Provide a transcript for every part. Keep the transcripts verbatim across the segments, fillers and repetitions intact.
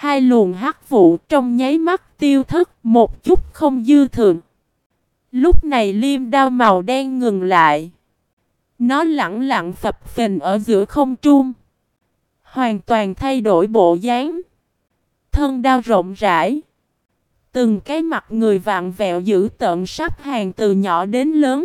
hai luồng hắc vụ trong nháy mắt tiêu thất, một chút không dư thừa. Lúc này liêm đao màu đen ngừng lại. Nó lẳng lặng phập phình ở giữa không trung, hoàn toàn thay đổi bộ dáng. Thân đao rộng rãi, từng cái mặt người vặn vẹo dữ tợn sắp hàng từ nhỏ đến lớn.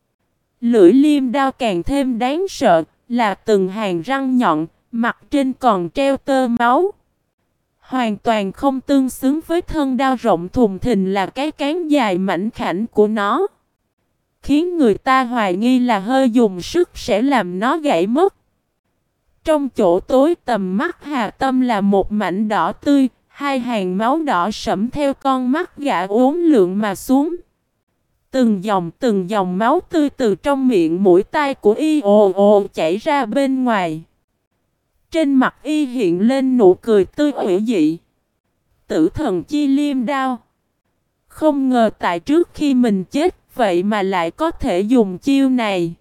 Lưỡi liêm đao càng thêm đáng sợ, là từng hàng răng nhọn, mặt trên còn treo tơ máu. Hoàn toàn không tương xứng với thân đao rộng thùng thình là cái cán dài mảnh khảnh của nó, khiến người ta hoài nghi là hơi dùng sức sẽ làm nó gãy mất. Trong chỗ tối tầm mắt Hà Tâm là một mảnh đỏ tươi, hai hàng máu đỏ sẫm theo con mắt gã uốn lượn mà xuống. Từng dòng từng dòng máu tươi từ trong miệng mũi tai của y ồ ồ chảy ra bên ngoài. Trên mặt y hiện lên nụ cười tươi ủy dị. Tử thần chi liêm đao. Không ngờ tại trước khi mình chết, vậy mà lại có thể dùng chiêu này.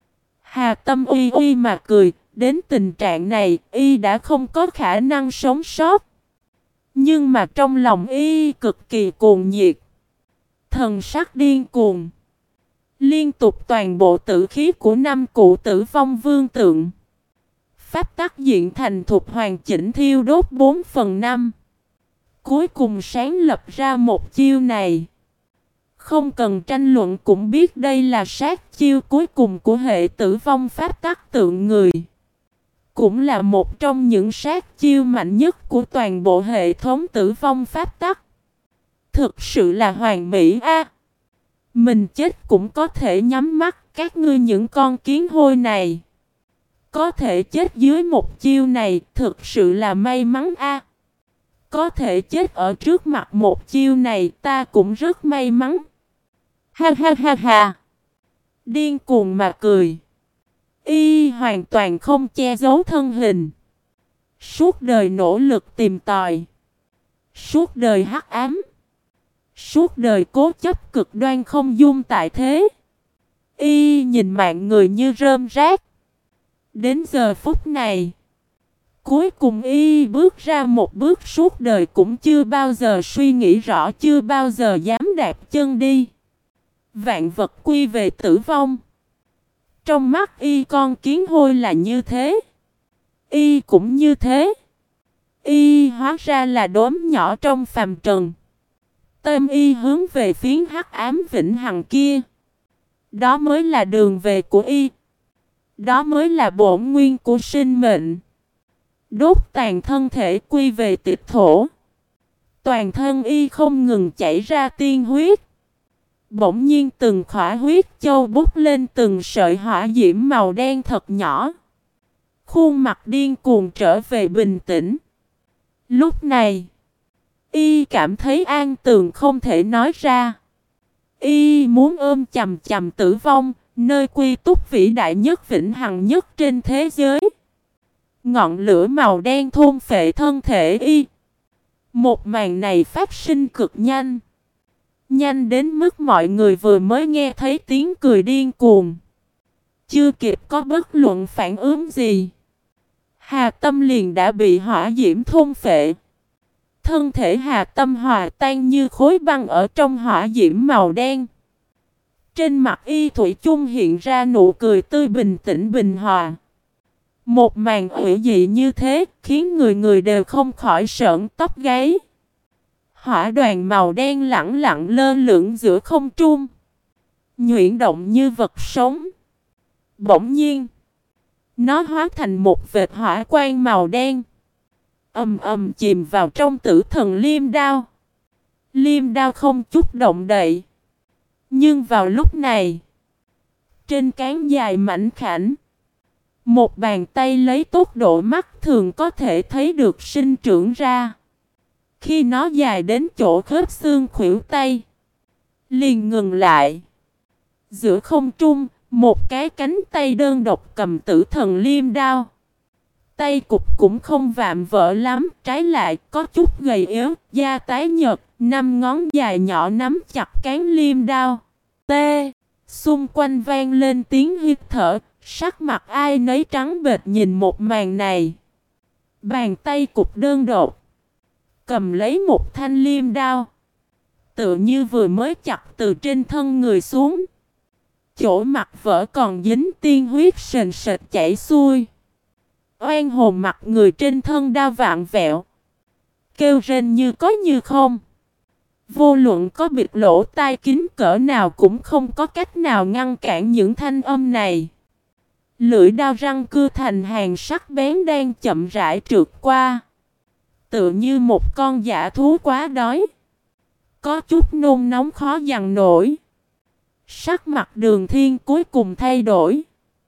Hà Tâm uy uy mà cười, đến tình trạng này, y đã không có khả năng sống sót. Nhưng mà trong lòng y cực kỳ cuồng nhiệt. Thần sắc điên cuồng. Liên tục toàn bộ tử khí của năm cụ tử vong vương tượng. Pháp tắc diện thành thục hoàn chỉnh thiêu đốt bốn phần năm. Cuối cùng sáng lập ra một chiêu này. Không cần tranh luận cũng biết đây là sát chiêu cuối cùng của hệ tử vong pháp tắc tượng người. Cũng là một trong những sát chiêu mạnh nhất của toàn bộ hệ thống tử vong pháp tắc. Thực sự là hoàn mỹ a. Mình chết cũng có thể nhắm mắt, các ngươi những con kiến hôi này. Có thể chết dưới một chiêu này, thực sự là may mắn a. Có thể chết ở trước mặt một chiêu này, ta cũng rất may mắn. Ha ha ha ha. Điên cuồng mà cười. Y hoàn toàn không che giấu thân hình. Suốt đời nỗ lực tìm tòi. Suốt đời hắc ám. Suốt đời cố chấp cực đoan không dung tại thế. Y nhìn mạng người như rơm rác. Đến giờ phút này, cuối cùng y bước ra một bước suốt đời cũng chưa bao giờ suy nghĩ rõ, chưa bao giờ dám đạp chân đi. Vạn vật quy về tử vong. Trong mắt y con kiến hôi là như thế. Y cũng như thế. Y hóa ra là đốm nhỏ trong phàm trần. Tâm y hướng về phiến hắc ám vĩnh hằng kia. Đó mới là đường về của y. Đó mới là bổn nguyên của sinh mệnh. Đốt tàn thân thể quy về tịch thổ. Toàn thân y không ngừng chảy ra tiên huyết. Bỗng nhiên từng khỏa huyết châu bút lên từng sợi hỏa diễm màu đen thật nhỏ. Khuôn mặt điên cuồng trở về bình tĩnh. Lúc này, y cảm thấy an tường không thể nói ra. Y muốn ôm chầm chầm tử vong, nơi quy túc vĩ đại nhất vĩnh hằng nhất trên thế giới. Ngọn lửa màu đen thôn phệ thân thể y. Một màn này phát sinh cực nhanh. Nhanh đến mức mọi người vừa mới nghe thấy tiếng cười điên cuồng. Chưa kịp có bất luận phản ứng gì. Hà Tâm liền đã bị hỏa diễm thôn phệ. Thân thể Hà Tâm hòa tan như khối băng ở trong hỏa diễm màu đen. Trên mặt y thủy chung hiện ra nụ cười tươi bình tĩnh bình hòa. Một màn ủy dị như thế khiến người người đều không khỏi sởn tóc gáy. Hỏa đoàn màu đen lẳng lặng lơ lửng giữa không trung, nhuyễn động như vật sống. Bỗng nhiên, nó hóa thành một vệt hỏa quang màu đen, ầm ầm chìm vào trong tử thần liêm đao. Liêm đao không chút động đậy. Nhưng vào lúc này, trên cán dài mảnh khảnh, một bàn tay lấy tốc độ mắt thường có thể thấy được sinh trưởng ra. Khi nó dài đến chỗ khớp xương khuỷu tay, liền ngừng lại. Giữa không trung, một cái cánh tay đơn độc cầm tử thần liêm đao. Tay cục cũng không vạm vỡ lắm, trái lại có chút gầy yếu, da tái nhợt, năm ngón dài nhỏ nắm chặt cán liêm đao. T. Xung quanh vang lên tiếng hít thở, sắc mặt ai nấy trắng bệch nhìn một màn này. Bàn tay cục đơn độc, cầm lấy một thanh liêm đao, tựa như vừa mới chặt từ trên thân người xuống. Chỗ mặt vỡ còn dính tiên huyết sền sệt chảy xuôi. Oan hồn mặt người trên thân đao vạn vẹo, kêu rên như có như không. Vô luận có bịt lỗ tai kín cỡ nào cũng không có cách nào ngăn cản những thanh âm này. Lưỡi đao răng cưa thành hàng sắc bén đang chậm rãi trượt qua, tựa như một con dã thú quá đói, có chút nôn nóng khó dằn nổi. Sắc mặt Đường Thiên cuối cùng thay đổi.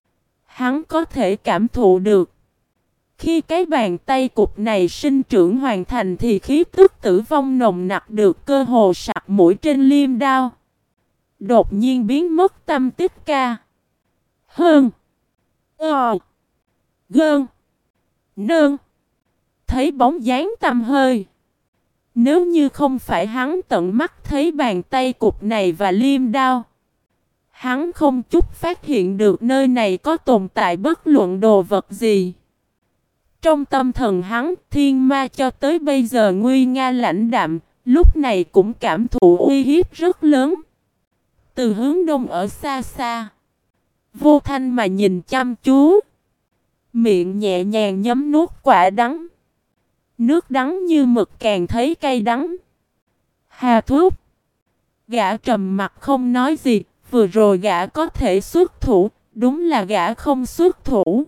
Hắn có thể cảm thụ được, khi cái bàn tay cục này sinh trưởng hoàn thành thì khí tức tử vong nồng nặc được cơ hồ sặc mũi trên liêm đao, đột nhiên biến mất tâm tích ca. Hơn Ờ Gơn Nơn thấy bóng dáng tăm hơi. Nếu như không phải hắn tận mắt thấy bàn tay cục này và liêm đao, hắn không chút phát hiện được nơi này có tồn tại bất luận đồ vật gì. Trong tâm thần hắn, thiên ma cho tới bây giờ nguy nga lãnh đạm, lúc này cũng cảm thụ uy hiếp rất lớn. Từ hướng đông ở xa xa, vô thanh mà nhìn chăm chú, miệng nhẹ nhàng nhấm nuốt quả đắng. Nước đắng như mực càng thấy cay đắng. Hà Thúc. Gã trầm mặt không nói gì, vừa rồi gã có thể xuất thủ, đúng là gã không xuất thủ.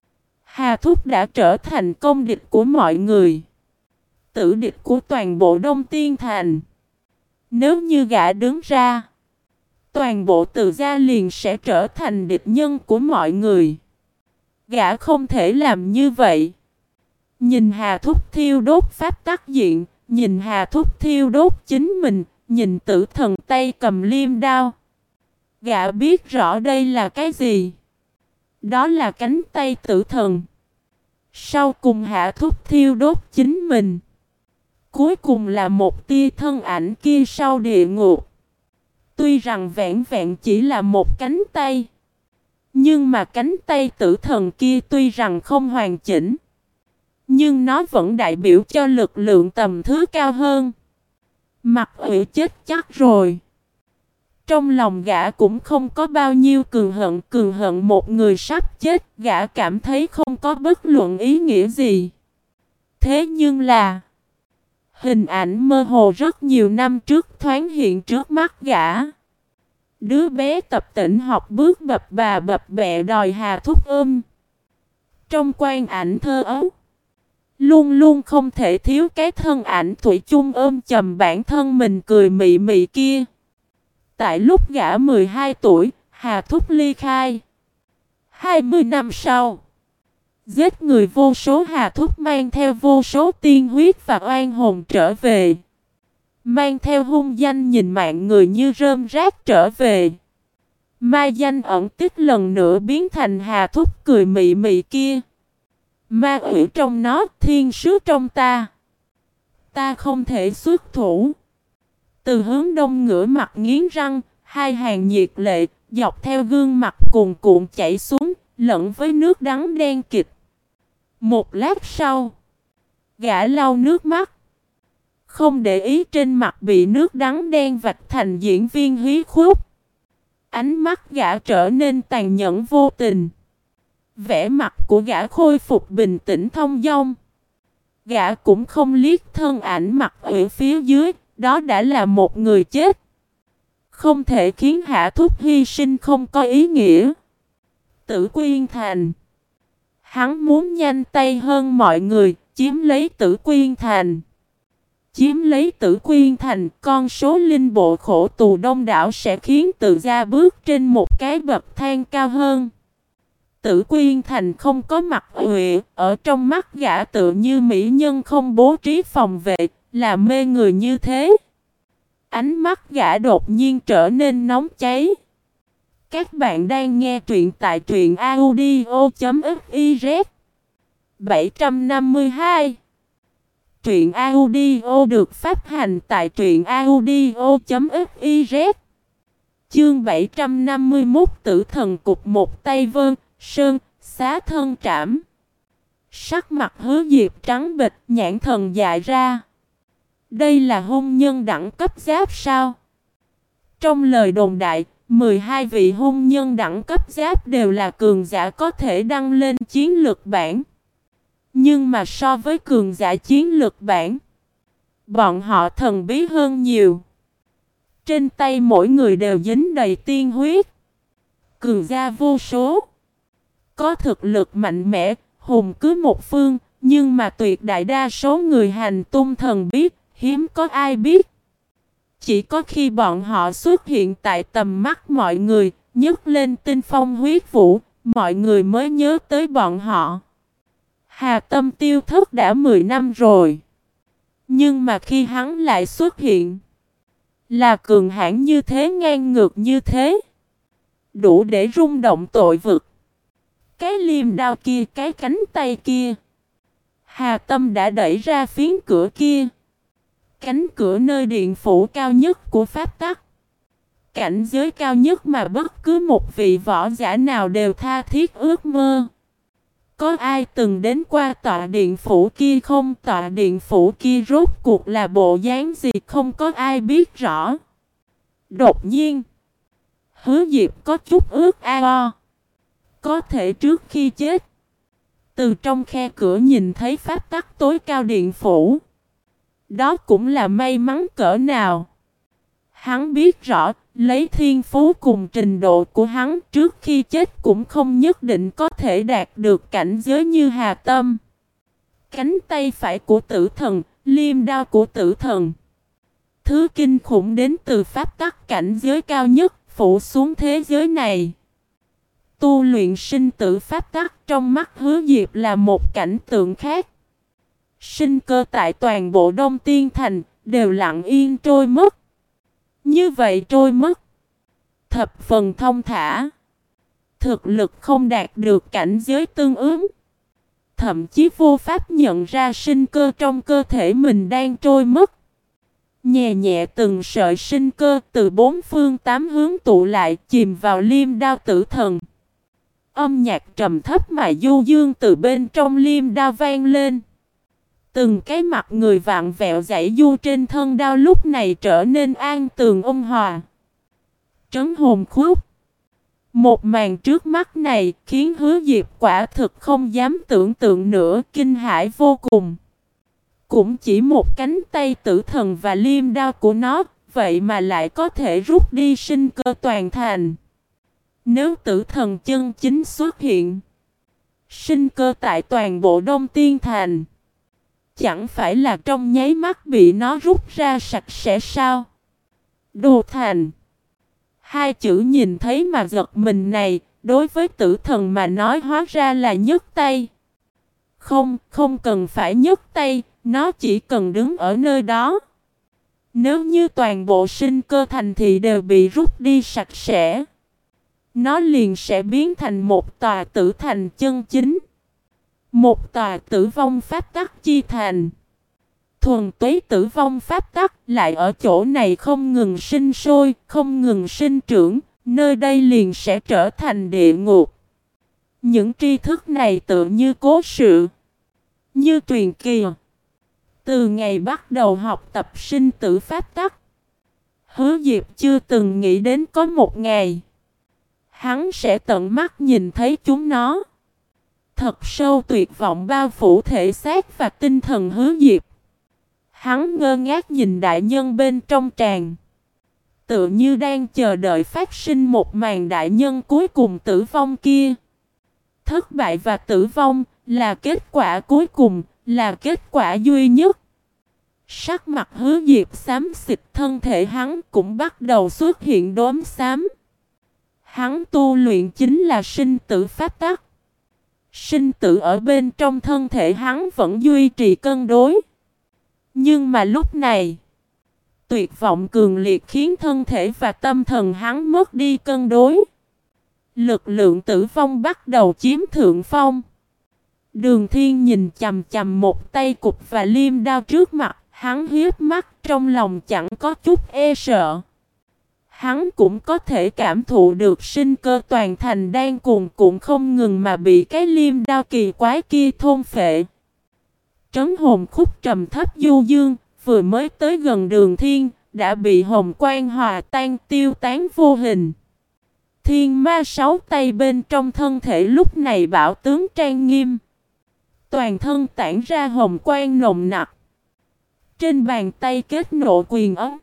Hà Thúc đã trở thành công địch của mọi người, tử địch của toàn bộ Đông Tiên Thành. Nếu như gã đứng ra, toàn bộ Từ gia liền sẽ trở thành địch nhân của mọi người. Gã không thể làm như vậy. Nhìn Hà Thúc thiêu đốt pháp tắc diện, nhìn Hà Thúc thiêu đốt chính mình, nhìn tử thần tay cầm liêm đao. Gã biết rõ đây là cái gì. Đó là cánh tay tử thần. Sau cùng Hà Thúc thiêu đốt chính mình. Cuối cùng là một tia thân ảnh kia sau địa ngục. Tuy rằng vẹn vẹn chỉ là một cánh tay, nhưng mà cánh tay tử thần kia tuy rằng không hoàn chỉnh, nhưng nó vẫn đại biểu cho lực lượng tầm thứ cao hơn. Mặt Ủy chết chắc rồi. Trong lòng gã cũng không có bao nhiêu cường hận, cường hận một người sắp chết, gã cảm thấy không có bất luận ý nghĩa gì. Thế nhưng là, hình ảnh mơ hồ rất nhiều năm trước thoáng hiện trước mắt gã. Đứa bé tập tễnh học bước bập bà bập bẹ đòi Hà Thúc ôm. Trong quang ảnh thơ ấu, luôn luôn không thể thiếu cái thân ảnh thủy chung ôm chầm bản thân mình cười mị mị kia. Tại lúc gã mười hai tuổi, Hà Thúc ly khai. hai mươi năm sau, giết người vô số, Hà Thúc mang theo vô số tiên huyết và oan hồn trở về. Mang theo hung danh nhìn mạng người như rơm rác trở về. Ma danh ẩn tích lần nữa biến thành Hà Thúc cười mị mị kia. Ma ủy trong nó, thiên sứ trong ta. Ta không thể xuất thủ. Từ hướng đông ngửa mặt nghiến răng, hai hàng nhiệt lệ dọc theo gương mặt cuồn cuộn chảy xuống, lẫn với nước đắng đen kịt. Một lát sau, gã lau nước mắt, không để ý trên mặt bị nước đắng đen vạch thành diễn viên hí khúc. Ánh mắt gã trở nên tàn nhẫn vô tình. Vẻ mặt của gã khôi phục bình tĩnh thông dong. Gã cũng không liếc thân ảnh mặt ủy phía dưới, đó đã là một người chết. Không thể khiến Hạ Thúc hy sinh không có ý nghĩa. Tử Quyên Thành. Hắn muốn nhanh tay hơn mọi người, chiếm lấy Tử Quyên Thành. Chiếm lấy Tử Quyên Thành, con số linh bộ khổ tù đông đảo sẽ khiến Từ gia bước trên một cái bậc thang cao hơn. Tử Quyên Thành không có mặt ủy, ở trong mắt gã tự như mỹ nhân không bố trí phòng vệ, là mê người như thế. Ánh mắt gã đột nhiên trở nên nóng cháy. Các bạn đang nghe truyện tại truyện audio chấm fiz. bảy trăm năm mươi hai. Truyện audio được phát hành tại truyện audio chấm fiz. Chương bảy trăm năm mươi mốt Tử Thần Cục một tay vơn, sơn, xá thân trảm. Sắc mặt Hứa Diệp trắng bệch, nhãn thần dại ra. Đây là hung nhân đẳng cấp giáp sao? Trong lời đồn đại, mười hai vị hung nhân đẳng cấp giáp đều là cường giả có thể đăng lên chiến lược bảng. Nhưng mà so với cường giả chiến lược bảng, bọn họ thần bí hơn nhiều. Trên tay mỗi người đều dính đầy tiên huyết. Cường giả vô số. Có thực lực mạnh mẽ, hùng cứ một phương, nhưng mà tuyệt đại đa số người hành tung thần biết, hiếm có ai biết. Chỉ có khi bọn họ xuất hiện tại tầm mắt mọi người, nhấc lên tinh phong huyết vũ, mọi người mới nhớ tới bọn họ. Hà Tâm tiêu thất đã mười năm rồi. Nhưng mà khi hắn lại xuất hiện, là cường hãn như thế, ngang ngược như thế, đủ để rung động tội vực. Cái liềm đao kia, cái cánh tay kia, Hà Tâm đã đẩy ra phiến cửa kia. Cánh cửa nơi điện phủ cao nhất của pháp tắc. Cảnh giới cao nhất mà bất cứ một vị võ giả nào đều tha thiết ước mơ. Có ai từng đến qua tọa điện phủ kia không? Tọa điện phủ kia rốt cuộc là bộ dáng gì không có ai biết rõ. Đột nhiên, Hứa Diệp có chút ước ao. Có thể trước khi chết, từ trong khe cửa nhìn thấy pháp tắc tối cao điện phủ. Đó cũng là may mắn cỡ nào. Hắn biết rõ, lấy thiên phú cùng trình độ của hắn trước khi chết cũng không nhất định có thể đạt được cảnh giới như Hà Tâm. Cánh tay phải của tử thần, liêm đao của tử thần. Thứ kinh khủng đến từ pháp tắc cảnh giới cao nhất, phủ xuống thế giới này. Tu luyện sinh tử pháp tắc trong mắt Hứa Diệp là một cảnh tượng khác. Sinh cơ tại toàn bộ Đông Tiên Thành đều lặng yên trôi mất. Như vậy trôi mất, thập phần thông thả. Thực lực không đạt được cảnh giới tương ứng, thậm chí vô pháp nhận ra sinh cơ trong cơ thể mình đang trôi mất. Nhẹ nhẹ từng sợi sinh cơ từ bốn phương tám hướng tụ lại, chìm vào liêm đao tử thần. Âm nhạc trầm thấp mà du dương từ bên trong liêm đao vang lên. Từng cái mặt người vặn vẹo giãy du trên thân đao lúc này trở nên an tường ôn hòa, trấn hồn khúc. Một màn trước mắt này khiến Hứa Diệp quả thực không dám tưởng tượng nữa, kinh hãi vô cùng. Cũng chỉ một cánh tay tử thần và liêm đao của nó, vậy mà lại có thể rút đi sinh cơ toàn thành. Nếu tử thần chân chính xuất hiện, sinh cơ tại toàn bộ Đông Tiên Thành, chẳng phải là trong nháy mắt bị nó rút ra sạch sẽ sao? Đồ thành. Hai chữ nhìn thấy mà giật mình này, đối với tử thần mà nói hóa ra là nhấc tay. Không, không cần phải nhấc tay, nó chỉ cần đứng ở nơi đó. Nếu như toàn bộ sinh cơ thành thị đều bị rút đi sạch sẽ, nó liền sẽ biến thành một tòa tử thành chân chính. Một tòa tử vong pháp tắc chi thành. Thuần túy tử vong pháp tắc lại ở chỗ này không ngừng sinh sôi, không ngừng sinh trưởng, nơi đây liền sẽ trở thành địa ngục. Những tri thức này tự như cố sự, như truyền kỳ. Từ ngày bắt đầu học tập sinh tử pháp tắc, Hứa Diệp chưa từng nghĩ đến có một ngày hắn sẽ tận mắt nhìn thấy chúng nó. Thật sâu tuyệt vọng bao phủ thể xác và tinh thần Hứa Diệp. Hắn ngơ ngác nhìn đại nhân bên trong tràng, tựa như đang chờ đợi phát sinh một màn đại nhân cuối cùng tử vong kia. Thất bại và tử vong là kết quả cuối cùng, là kết quả duy nhất. Sắc mặt Hứa Diệp xám xịt, thân thể hắn cũng bắt đầu xuất hiện đốm xám. Hắn tu luyện chính là sinh tử pháp tắc. Sinh tử ở bên trong thân thể hắn vẫn duy trì cân đối. Nhưng mà lúc này, tuyệt vọng cường liệt khiến thân thể và tâm thần hắn mất đi cân đối. Lực lượng tử vong bắt đầu chiếm thượng phong. Đường Thiên nhìn chằm chằm một tay cục và liêm đao trước mặt, hắn hiếp mắt, trong lòng chẳng có chút e sợ. Hắn cũng có thể cảm thụ được sinh cơ toàn thành đang cuồn cuộn không ngừng mà bị cái liêm đao kỳ quái kia thôn phệ. Trấn hồn khúc trầm thấp du dương, vừa mới tới gần Đường Thiên, đã bị hồng quang hòa tan tiêu tán vô hình. Thiên ma sáu tay bên trong thân thể lúc này bảo tướng trang nghiêm. Toàn thân tản ra hồng quang nồng nặc. Trên bàn tay kết nộ quyền ấn.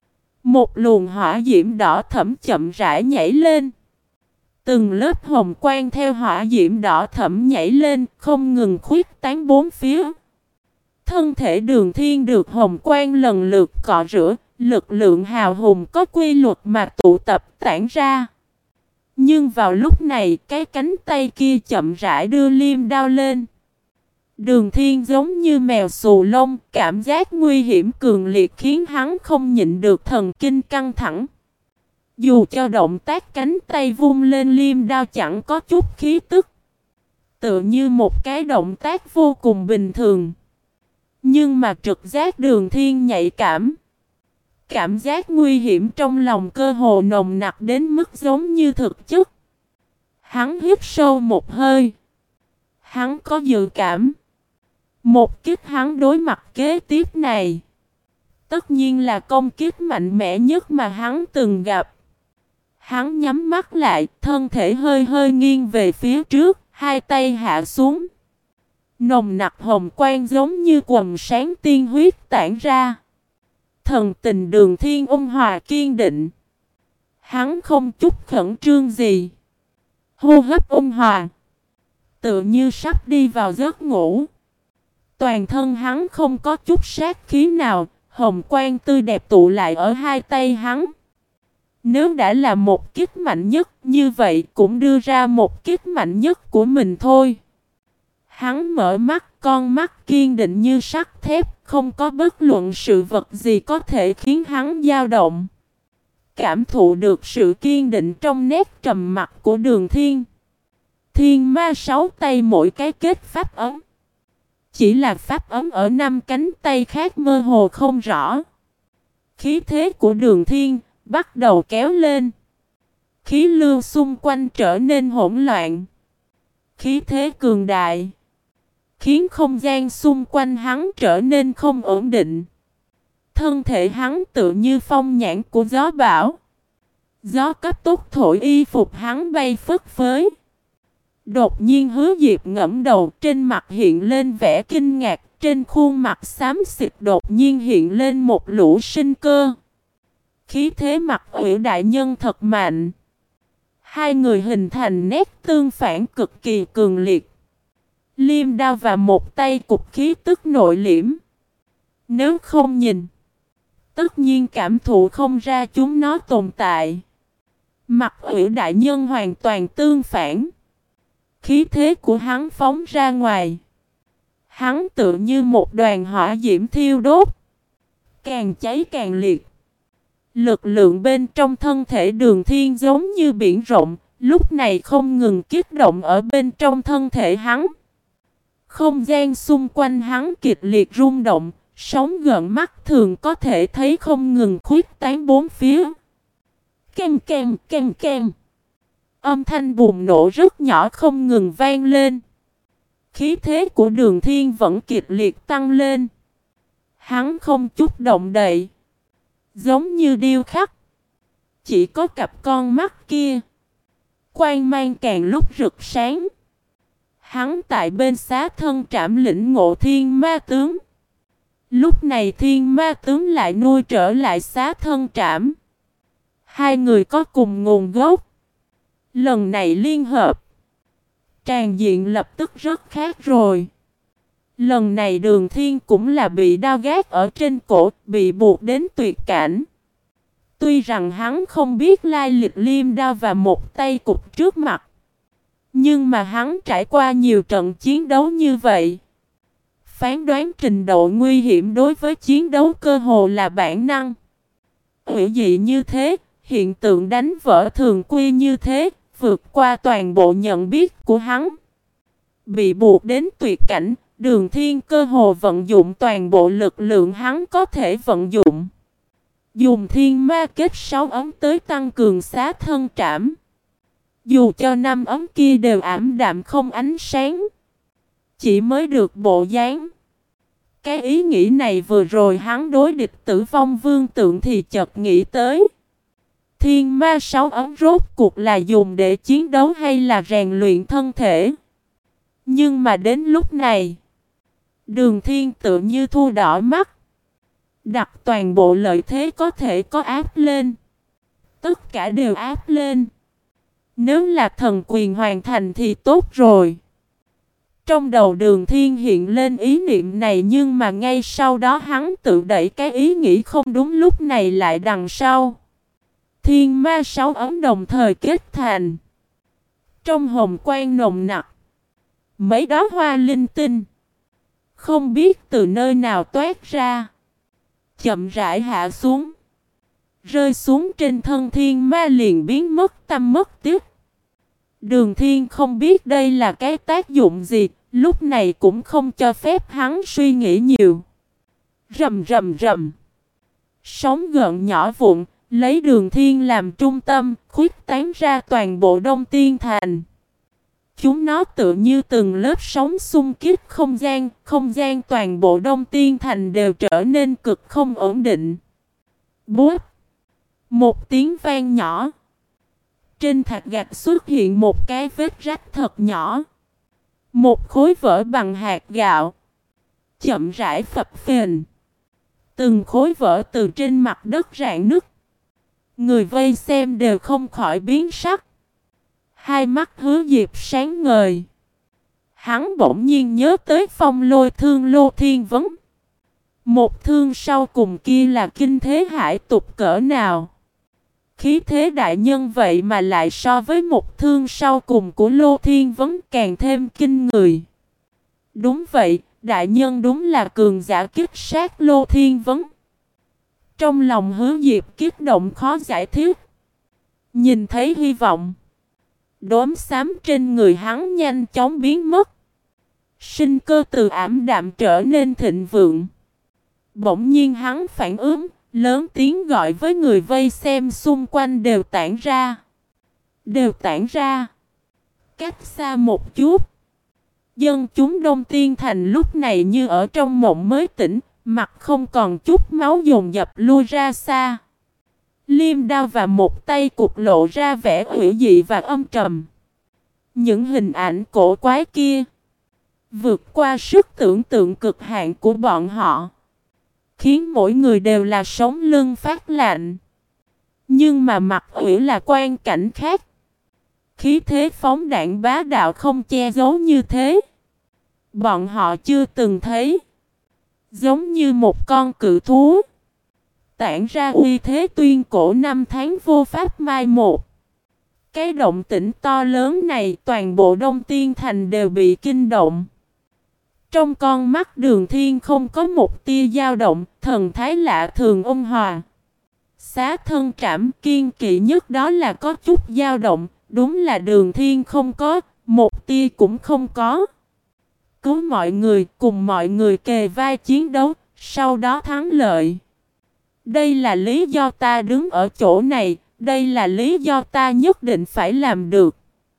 Một luồng hỏa diễm đỏ thẫm chậm rãi nhảy lên. Từng lớp hồng quang theo hỏa diễm đỏ thẫm nhảy lên, không ngừng khuyết tán bốn phía. Thân thể Đường Thiên được hồng quang lần lượt cọ rửa, lực lượng hào hùng có quy luật mà tụ tập tản ra. Nhưng vào lúc này, cái cánh tay kia chậm rãi đưa liêm đao lên. Đường Thiên giống như mèo xù lông, cảm giác nguy hiểm cường liệt khiến hắn không nhịn được thần kinh căng thẳng. Dù cho động tác cánh tay vung lên liêm đao chẳng có chút khí tức, tựa như một cái động tác vô cùng bình thường. Nhưng mà trực giác Đường Thiên nhạy cảm. Cảm giác nguy hiểm trong lòng cơ hồ nồng nặc đến mức giống như thực chất. Hắn hít sâu một hơi. Hắn có dự cảm. Một kích hắn đối mặt kế tiếp này, tất nhiên là công kích mạnh mẽ nhất mà hắn từng gặp. Hắn nhắm mắt lại, thân thể hơi hơi nghiêng về phía trước, hai tay hạ xuống. Nồng nặc hồng quang giống như quầng sáng tiên huyết tản ra. Thần tình Đường Thiên ôn hòa kiên định. Hắn không chút khẩn trương gì. Hô hấp ôn hòa, tựa như sắp đi vào giấc ngủ. Toàn thân hắn không có chút sát khí nào, hồng quang tươi đẹp tụ lại ở hai tay hắn. Nếu đã là một kích mạnh nhất, như vậy cũng đưa ra một kích mạnh nhất của mình thôi. Hắn mở mắt, con mắt kiên định như sắt thép, không có bất luận sự vật gì có thể khiến hắn dao động. Cảm thụ được sự kiên định trong nét trầm mặc của Đường Thiên. Thiên ma sáu tay mỗi cái kết pháp ấn. Chỉ là pháp ấn ở năm cánh tay khác mơ hồ không rõ. Khí thế của Đường Thiên bắt đầu kéo lên. Khí lưu xung quanh trở nên hỗn loạn. Khí thế cường đại, khiến không gian xung quanh hắn trở nên không ổn định. Thân thể hắn tự như phong nhãn của gió bão. Gió cấp tốc thổi y phục hắn bay phất phới. Đột nhiên Hứa Diệp ngẫm đầu, trên mặt hiện lên vẻ kinh ngạc, trên khuôn mặt xám xịt đột nhiên hiện lên một lũ sinh cơ. Khí thế mặt Ủy đại nhân thật mạnh. Hai người hình thành nét tương phản cực kỳ cường liệt. Liêm đao và một tay cục khí tức nội liễm. Nếu không nhìn, tất nhiên cảm thụ không ra chúng nó tồn tại. Mặt Ủy đại nhân hoàn toàn tương phản. Khí thế của hắn phóng ra ngoài. Hắn tự như một đoàn hỏa diễm thiêu đốt, càng cháy càng liệt. Lực lượng bên trong thân thể Đường Thiên giống như biển rộng, lúc này không ngừng kích động ở bên trong thân thể hắn. Không gian xung quanh hắn kịch liệt rung động, sóng gợn mắt thường có thể thấy không ngừng khuyết tán bốn phía. Ken ken ken ken. Âm thanh bùng nổ rất nhỏ không ngừng vang lên. Khí thế của Đường Thiên vẫn kịch liệt tăng lên. Hắn không chút động đậy, giống như điêu khắc. Chỉ có cặp con mắt kia, quang mang càng lúc rực sáng. Hắn tại bên xá thân trảm lĩnh ngộ thiên ma tướng. Lúc này thiên ma tướng lại nuôi trở lại xá thân trảm. Hai người có cùng nguồn gốc. Lần này liên hợp, tràn diện lập tức rất khác rồi. Lần này Đường Thiên cũng là bị đao gác ở trên cổ, bị buộc đến tuyệt cảnh. Tuy rằng hắn không biết lai lịch liêm đao và một tay cục trước mặt, nhưng mà hắn trải qua nhiều trận chiến đấu như vậy. Phán đoán trình độ nguy hiểm đối với chiến đấu cơ hồ là bản năng. Hữu dị như thế, hiện tượng đánh vỡ thường quy như thế, vượt qua toàn bộ nhận biết của hắn. Bị buộc đến tuyệt cảnh, Đường Thiên cơ hồ vận dụng toàn bộ lực lượng hắn có thể vận dụng. Dùng thiên ma kết sáu ấm tới tăng cường xá thân trảm. Dù cho năm ấm kia đều ảm đạm không ánh sáng, chỉ mới được bộ dáng. cái ý nghĩ này vừa rồi hắn đối địch Tử Vong Vương Tượng thì chợt nghĩ tới. Thiên ma sáu ấm rốt cuộc là dùng để chiến đấu hay là rèn luyện thân thể? Nhưng mà đến lúc này, Đường Thiên tự như thu đỏ mắt. Đặt toàn bộ lợi thế có thể có áp lên. Tất cả đều áp lên. Nếu là thần quyền hoàn thành thì tốt rồi. Trong đầu Đường Thiên hiện lên ý niệm này, nhưng mà ngay sau đó hắn tự đẩy cái ý nghĩ không đúng lúc này lại đằng sau. Thiên ma sáu ấm đồng thời kết thành. Trong hồng quang nồng nặc, mấy đóa hoa linh tinh không biết từ nơi nào toát ra, chậm rãi hạ xuống, rơi xuống trên thân thiên ma liền biến mất tăm mất tích. Đường Thiên không biết đây là cái tác dụng gì, lúc này cũng không cho phép hắn suy nghĩ nhiều. Rầm rầm rầm, sóng gợn nhỏ vụn lấy Đường Thiên làm trung tâm, khuyết tán ra toàn bộ Đông Tiên Thành. Chúng nó tựa như từng lớp sóng xung kích không gian, không gian toàn bộ Đông Tiên Thành đều trở nên cực không ổn định. Bốp! Một tiếng vang nhỏ. Trên thạch gạch xuất hiện một cái vết rách thật nhỏ. Một khối vỡ bằng hạt gạo. Chậm rãi phập phình. Từng khối vỡ từ trên mặt đất rạn nứt. Người vây xem đều không khỏi biến sắc. Hai mắt Hứa Diệp sáng ngời. Hắn bỗng nhiên nhớ tới phong lôi thương Lô Thiên Vấn. Một thương sau cùng kia là kinh thế hải tục cỡ nào. Khí thế đại nhân vậy mà lại so với một thương sau cùng của Lô Thiên Vấn càng thêm kinh người. Đúng vậy, đại nhân đúng là cường giả kích sát Lô Thiên Vấn. Trong lòng Hứa Diệp kích động khó giải thích. Nhìn thấy hy vọng. Đốm xám trên người hắn nhanh chóng biến mất. Sinh cơ từ ảm đạm trở nên thịnh vượng. Bỗng nhiên hắn phản ứng, lớn tiếng gọi với người vây xem xung quanh đều tản ra. Đều tản ra. Cách xa một chút. Dân chúng Đông Tiên Thành lúc này như ở trong mộng mới tỉnh, mặt không còn chút máu dồn dập lui ra xa. Liêm đao và một tay cục lộ ra vẻ hủy dị và âm trầm. Những hình ảnh cổ quái kia vượt qua sức tưởng tượng cực hạn của bọn họ, khiến mỗi người đều là sống lưng phát lạnh. Nhưng mà mặt hủy là quan cảnh khác. Khí thế phóng đạn bá đạo không che giấu như thế. Bọn họ chưa từng thấy. Giống như một con cự thú. Tản ra uy thế tuyên cổ năm tháng vô pháp mai một. Cái động tĩnh to lớn này toàn bộ Đông Tiên Thành đều bị kinh động. Trong con mắt Đường Thiên không có một tia dao động, thần thái lạ thường ôn hòa. Xá thân trảm kiên kỵ nhất đó là có chút dao động, đúng là Đường Thiên không có, một tia cũng không có. Cứu mọi người, cùng mọi người kề vai chiến đấu, sau đó thắng lợi. Đây là lý do ta đứng ở chỗ này, đây là lý do ta nhất định phải làm được.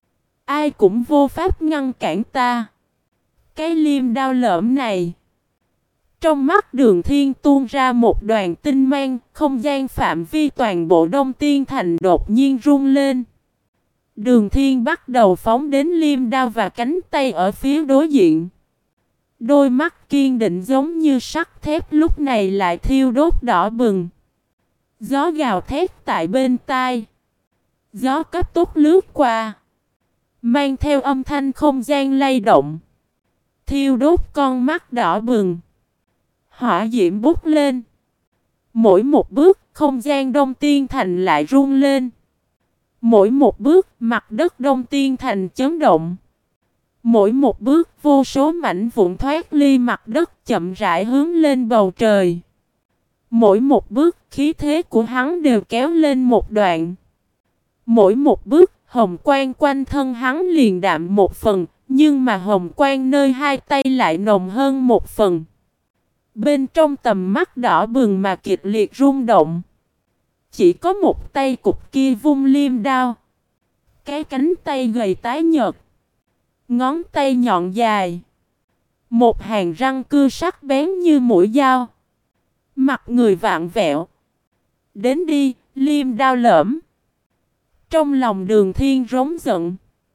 Ai cũng vô pháp ngăn cản ta. Cái liêm đao lởm này. Trong mắt Đường Thiên tuôn ra một đoàn tinh mang, không gian phạm vi toàn bộ Đông Tiên Thành đột nhiên rung lên. Đường Thiên bắt đầu phóng đến liêm đao và cánh tay ở phía đối diện. Đôi mắt kiên định giống như sắt thép lúc này lại thiêu đốt đỏ bừng. Gió gào thét tại bên tai. Gió cấp tốc lướt qua. Mang theo âm thanh không gian lay động. Thiêu đốt con mắt đỏ bừng. Hỏa diễm bút lên. Mỗi một bước không gian Đông Tiên Thành lại rung lên. Mỗi một bước mặt đất Đông Tiên Thành chấn động. Mỗi một bước vô số mảnh vụn thoát ly mặt đất chậm rãi hướng lên bầu trời. Mỗi một bước khí thế của hắn đều kéo lên một đoạn. Mỗi một bước hồng quang quanh thân hắn liền đạm một phần, nhưng mà hồng quang nơi hai tay lại nồng hơn một phần. Bên trong tầm mắt đỏ bừng mà kịch liệt rung động. Chỉ có một tay cục kia vung liêm đao. Cái cánh tay gầy tái nhợt. Ngón tay nhọn dài. Một hàng răng cưa sắc bén như mũi dao. Mặt người vặn vẹo. Đến đi, Liêm Đao lởm. Trong lòng Đường Thiên rống giận.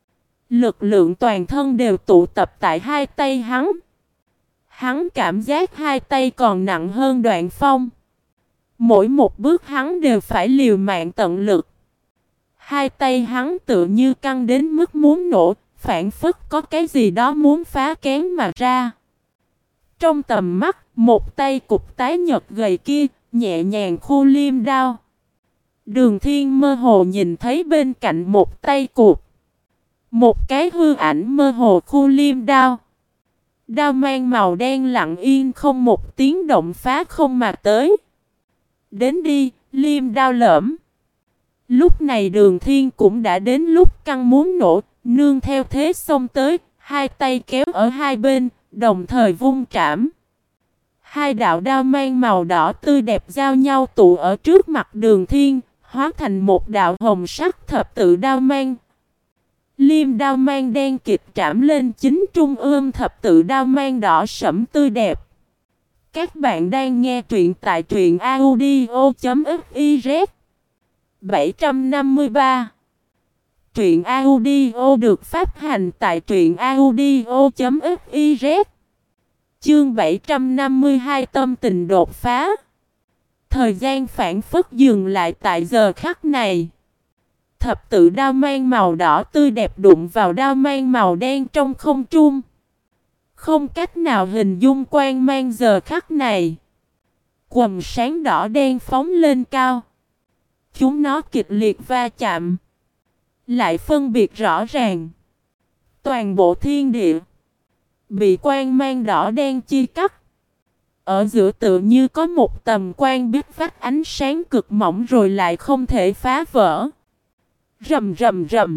Lực lượng toàn thân đều tụ tập tại hai tay hắn. Hắn cảm giác hai tay còn nặng hơn Đoạn Phong. Mỗi một bước hắn đều phải liều mạng tận lực. Hai tay hắn tự như căng đến mức muốn nổ, phảng phất có cái gì đó muốn phá kén mà ra. Trong tầm mắt, một tay cục tái nhợt gầy kia, nhẹ nhàng khu Liêm Đao. Đường Thiên mơ hồ nhìn thấy bên cạnh một tay cụt. Một cái hư ảnh mơ hồ khu Liêm Đao. Đao mang màu đen lặng yên không một tiếng động phá không mà tới. Đến đi, Liêm Đao lởm. Lúc này Đường Thiên cũng đã đến lúc căng muốn nổ, nương theo thế xông tới, hai tay kéo ở hai bên, đồng thời vung trảm. Hai đạo đao mang màu đỏ tươi đẹp giao nhau tụ ở trước mặt Đường Thiên, hóa thành một đạo hồng sắc thập tự đao mang. Liêm đao mang đen kịt trảm lên chính trung ương thập tự đao mang đỏ sẫm tươi đẹp. Các bạn đang nghe truyện tại truyện audio chấm fiz. bảy trăm năm mươi ba. Truyện audio được phát hành tại truyện audio chấm fiz. Chương bảy trăm năm mươi hai tâm tình đột phá. Thời gian phản phất dừng lại tại giờ khắc này. Thập tự đao mang màu đỏ tươi đẹp đụng vào đao mang màu đen trong không trung. Không cách nào hình dung quang mang giờ khắc này. Quầng sáng đỏ đen phóng lên cao. Chúng nó kịch liệt va chạm. Lại phân biệt rõ ràng. Toàn bộ thiên địa bị quang mang đỏ đen chia cắt. Ở giữa tự như có một tầm quang biết vách ánh sáng cực mỏng rồi lại không thể phá vỡ. Rầm rầm rầm.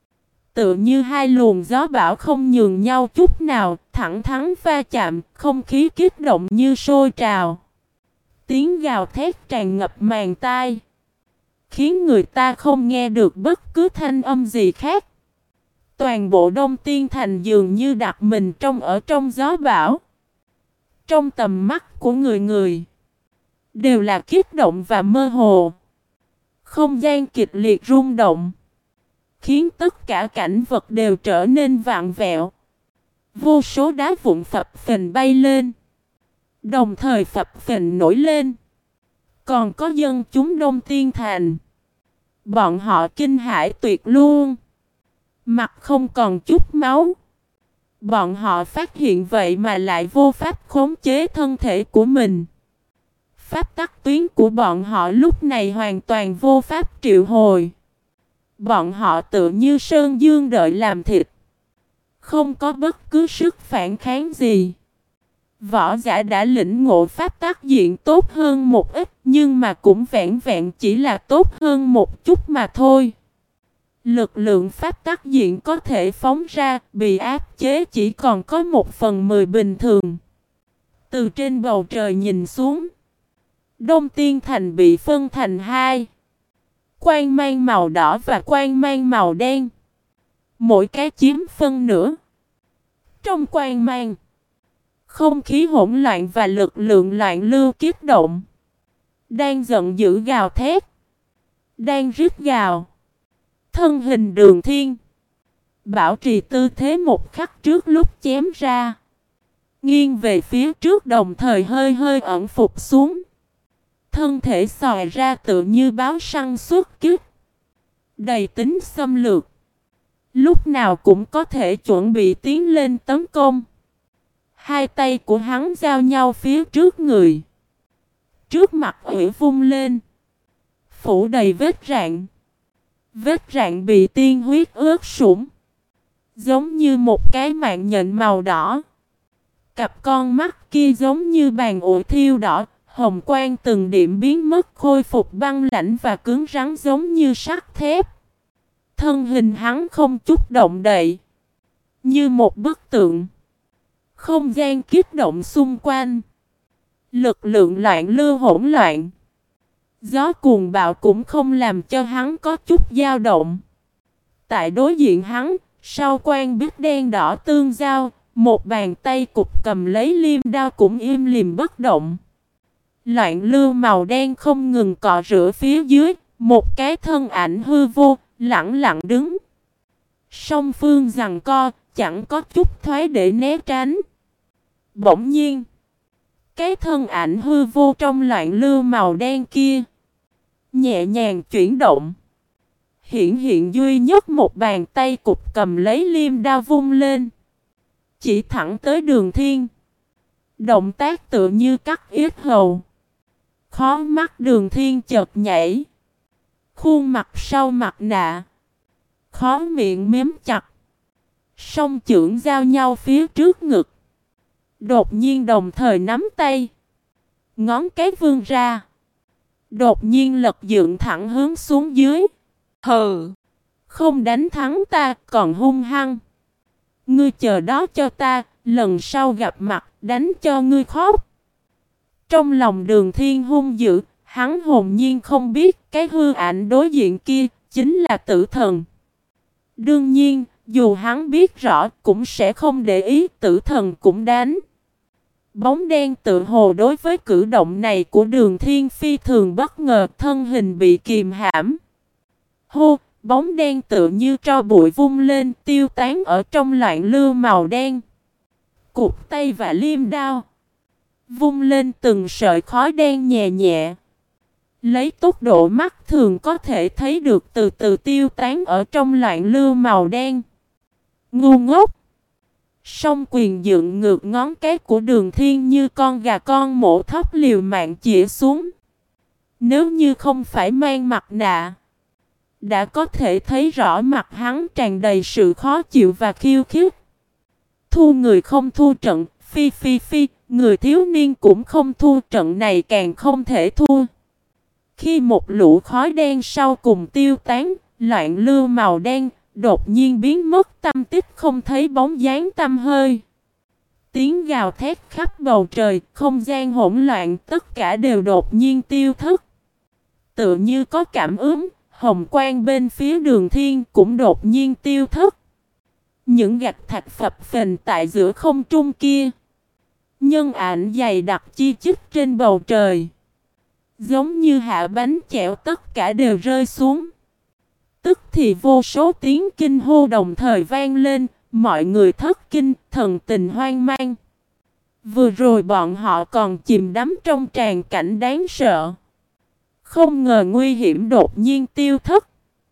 Tự như hai luồng gió bão không nhường nhau chút nào, thẳng thắn va chạm, không khí kích động như sôi trào. Tiếng gào thét tràn ngập màng tai, khiến người ta không nghe được bất cứ thanh âm gì khác. Toàn bộ Đông Tiên Thành dường như đặt mình trong ở trong gió bão. Trong tầm mắt của người người đều là kích động và mơ hồ. Không gian kịch liệt rung động, khiến tất cả cảnh vật đều trở nên vặn vẹo. Vô số đá vụn phập phình bay lên, đồng thời phập phình nổi lên. Còn có dân chúng Đông Tiên Thành, bọn họ kinh hãi tuyệt luôn, mặt không còn chút máu. Bọn họ phát hiện vậy mà lại vô pháp khống chế thân thể của mình. Pháp tắc tuyến của bọn họ lúc này hoàn toàn vô pháp triệu hồi. Bọn họ tự như sơn dương đợi làm thịt, không có bất cứ sức phản kháng gì. Võ giả đã lĩnh ngộ pháp tắc diện tốt hơn một ít, nhưng mà cũng vẹn vẹn chỉ là tốt hơn một chút mà thôi. Lực lượng pháp tắc diện có thể phóng ra, bị áp chế chỉ còn có một phần mười bình thường. Từ trên bầu trời nhìn xuống, Đông Tiên Thành bị phân thành hai. Quang mang màu đỏ và quang mang màu đen. Mỗi cái chiếm phân nửa. Trong quang mang, không khí hỗn loạn và lực lượng loạn lưu kích động. Đang giận dữ gào thét, đang rít gào. Thân hình Đường Thiên bảo trì tư thế một khắc trước lúc chém ra, nghiêng về phía trước đồng thời hơi hơi ẩn phục xuống. Thân thể xòi ra tự như báo săn xuất kích, đầy tính xâm lược. Lúc nào cũng có thể chuẩn bị tiến lên tấn công. Hai tay của hắn giao nhau phía trước người. Trước mặt ủy vung lên, phủ đầy vết rạn. Vết rạn bị tiên huyết ướt sũng, giống như một cái mạng nhện màu đỏ. Cặp con mắt kia giống như bàn ủi thiêu đỏ, hồng quang từng điểm biến mất, khôi phục băng lãnh và cứng rắn giống như sắt thép. Thân hình hắn không chút động đậy, như một bức tượng. Không gian kích động xung quanh, lực lượng loạn lưu hỗn loạn. Gió cuồng bạo cũng không làm cho hắn có chút dao động. Tại đối diện hắn, sau quang biết đen đỏ tương giao, một bàn tay cục cầm lấy liêm đao cũng im lìm bất động. Loạn lưu màu đen không ngừng cọ rửa phía dưới, một cái thân ảnh hư vô, lặng lặng đứng. Song phương giằng co, chẳng có chút thoái để né tránh. Bỗng nhiên, cái thân ảnh hư vô trong loạn lưu màu đen kia nhẹ nhàng chuyển động. Hiện hiện duy nhất một bàn tay cục cầm lấy liêm đao vung lên, chỉ thẳng tới Đường Thiên. Động tác tựa như cắt yết hầu. Khó mắt Đường Thiên chợt nhảy. Khuôn mặt sau mặt nạ, khó miệng mếm chặt. Song chưởng giao nhau phía trước ngực. Đột nhiên đồng thời nắm tay, ngón cái vươn ra, đột nhiên lật dựng thẳng hướng xuống dưới. Hừ, không đánh thắng ta còn hung hăng. Ngươi chờ đó cho ta, lần sau gặp mặt đánh cho ngươi khóc. Trong lòng Đường Thiên hung dữ, hắn hồn nhiên không biết cái hư ảnh đối diện kia chính là tử thần. Đương nhiên, dù hắn biết rõ cũng sẽ không để ý, tử thần cũng đánh. Bóng đen tự hồ đối với cử động này của Đường Thiên phi thường bất ngờ, thân hình bị kìm hãm. Hô, bóng đen tự như tro bụi vung lên, tiêu tán ở trong loạn lưu màu đen. Cụt tay và liêm đao vung lên từng sợi khói đen nhẹ nhẹ, lấy tốc độ mắt thường có thể thấy được từ từ tiêu tán ở trong loạn lưu màu đen. Ngu ngốc! Song quyền dựng ngược ngón cái của Đường Thiên như con gà con mổ thóc liều mạng chĩa xuống. Nếu như không phải mang mặt nạ, đã có thể thấy rõ mặt hắn tràn đầy sự khó chịu và khiêu khích. Thu người không thu trận, phi phi phi, người thiếu niên cũng không thu, trận này càng không thể thua. Khi một lũ khói đen sau cùng tiêu tán, loạn lưu màu đen đột nhiên biến mất tâm tích, không thấy bóng dáng tăm hơi. Tiếng gào thét khắp bầu trời, không gian hỗn loạn, tất cả đều đột nhiên tiêu thất. Tựa như có cảm ứng, hồng quang bên phía Đường Thiên cũng đột nhiên tiêu thất. Những gạch thạch phập phình tại giữa không trung kia, nhân ảnh dày đặc chi chít trên bầu trời, giống như hạ bánh chèo, tất cả đều rơi xuống. Tức thì vô số tiếng kinh hô đồng thời vang lên, mọi người thất kinh, thần tình hoang mang. Vừa rồi bọn họ còn chìm đắm trong tràn cảnh đáng sợ, không ngờ nguy hiểm đột nhiên tiêu thất.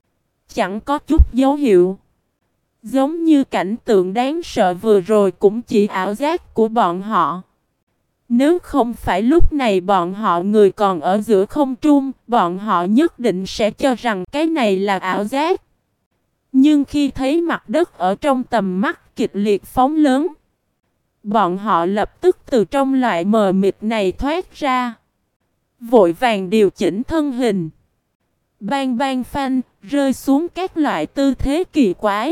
Chẳng có chút dấu hiệu, giống như cảnh tượng đáng sợ vừa rồi cũng chỉ ảo giác của bọn họ. Nếu không phải lúc này bọn họ người còn ở giữa không trung, bọn họ nhất định sẽ cho rằng cái này là ảo giác. Nhưng khi thấy mặt đất ở trong tầm mắt kịch liệt phóng lớn, bọn họ lập tức từ trong loại mờ mịt này thoát ra, vội vàng điều chỉnh thân hình, bang bang phanh, rơi xuống các loại tư thế kỳ quái.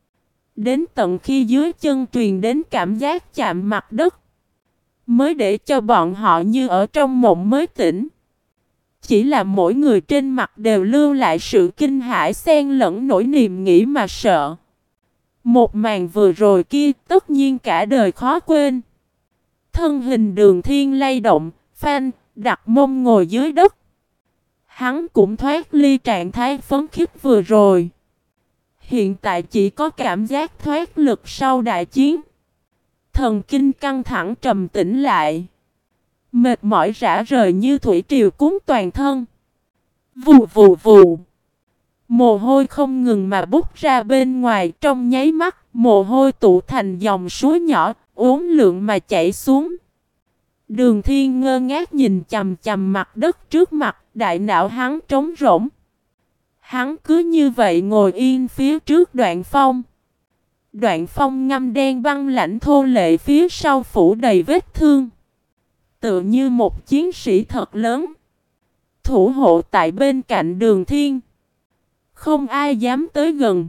Đến tận khi dưới chân truyền đến cảm giác chạm mặt đất, mới để cho bọn họ như ở trong mộng mới tỉnh. Chỉ là mỗi người trên mặt đều lưu lại sự kinh hãi xen lẫn nỗi niềm nghĩ mà sợ. Một màn vừa rồi kia tất nhiên cả đời khó quên. Thân hình Đường Thiên lay động, phanh, đặt mông ngồi dưới đất. Hắn cũng thoát ly trạng thái phấn khích vừa rồi. Hiện tại chỉ có cảm giác thoát lực sau đại chiến. Thần kinh căng thẳng trầm tĩnh lại. Mệt mỏi rã rời như thủy triều cuốn toàn thân. Vù vù vù. Mồ hôi không ngừng mà bút ra bên ngoài, trong nháy mắt, mồ hôi tụ thành dòng suối nhỏ, uốn lượn mà chảy xuống. Đường Thiên ngơ ngác nhìn chằm chằm mặt đất trước mặt, đại não hắn trống rỗng. Hắn cứ như vậy ngồi yên phía trước Đoạn Phong. Đoạn Phong ngăm đen băng lãnh thô lệ, phía sau phủ đầy vết thương, tựa như một chiến sĩ thật lớn, thủ hộ tại bên cạnh Đường Thiên. Không ai dám tới gần.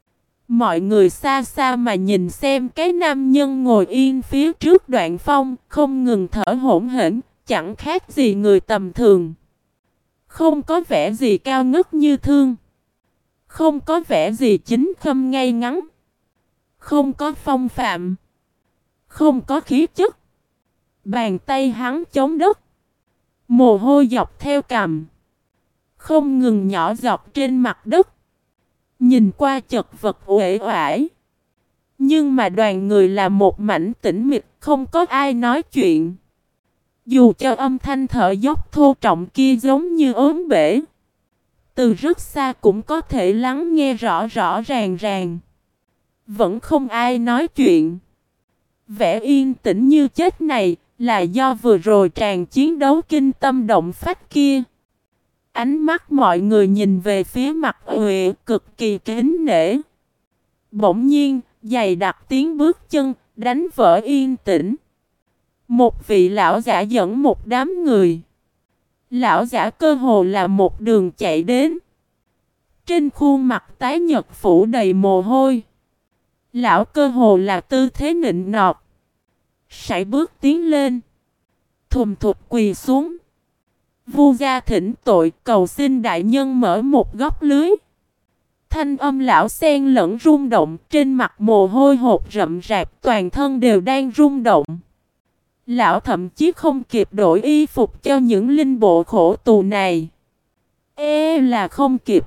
Mọi người xa xa mà nhìn xem cái nam nhân ngồi yên phía trước Đoạn Phong, không ngừng thở hổn hển, chẳng khác gì người tầm thường. Không có vẻ gì cao ngất như thương, không có vẻ gì chính khâm ngay ngắn, không có phong phạm, Không có khí chất. Bàn tay hắn chống đất. Mồ hôi dọc theo cằm. Không ngừng nhỏ giọt trên mặt đất. Nhìn qua chật vật uể oải. Nhưng mà đoàn người là một mảnh tĩnh mịch, không có ai nói chuyện. Dù cho âm thanh thở dốc thô trọng kia giống như ốm bể, từ rất xa cũng có thể lắng nghe rõ rõ ràng ràng. Vẫn không ai nói chuyện. Vẻ yên tĩnh như chết này là do vừa rồi tràn chiến đấu kinh tâm động phách kia. Ánh mắt mọi người nhìn về phía mặt Uệ cực kỳ kính nể. Bỗng nhiên, dày đặc tiếng bước chân, đánh vỡ yên tĩnh. Một vị lão giả dẫn một đám người. Lão giả cơ hồ là một đường chạy đến. Trên khuôn mặt tái nhợt phủ đầy mồ hôi. Lão cơ hồ là tư thế nịnh nọt. Sải bước tiến lên. Thùm thụt quỳ xuống. Vu gia thỉnh tội, cầu xin đại nhân mở một góc lưới. Thanh âm lão xen lẫn rung động, trên mặt mồ hôi hột rậm rạp, toàn thân đều đang rung động. Lão thậm chí không kịp đổi y phục cho những linh bộ khổ tù này. Ê là không kịp.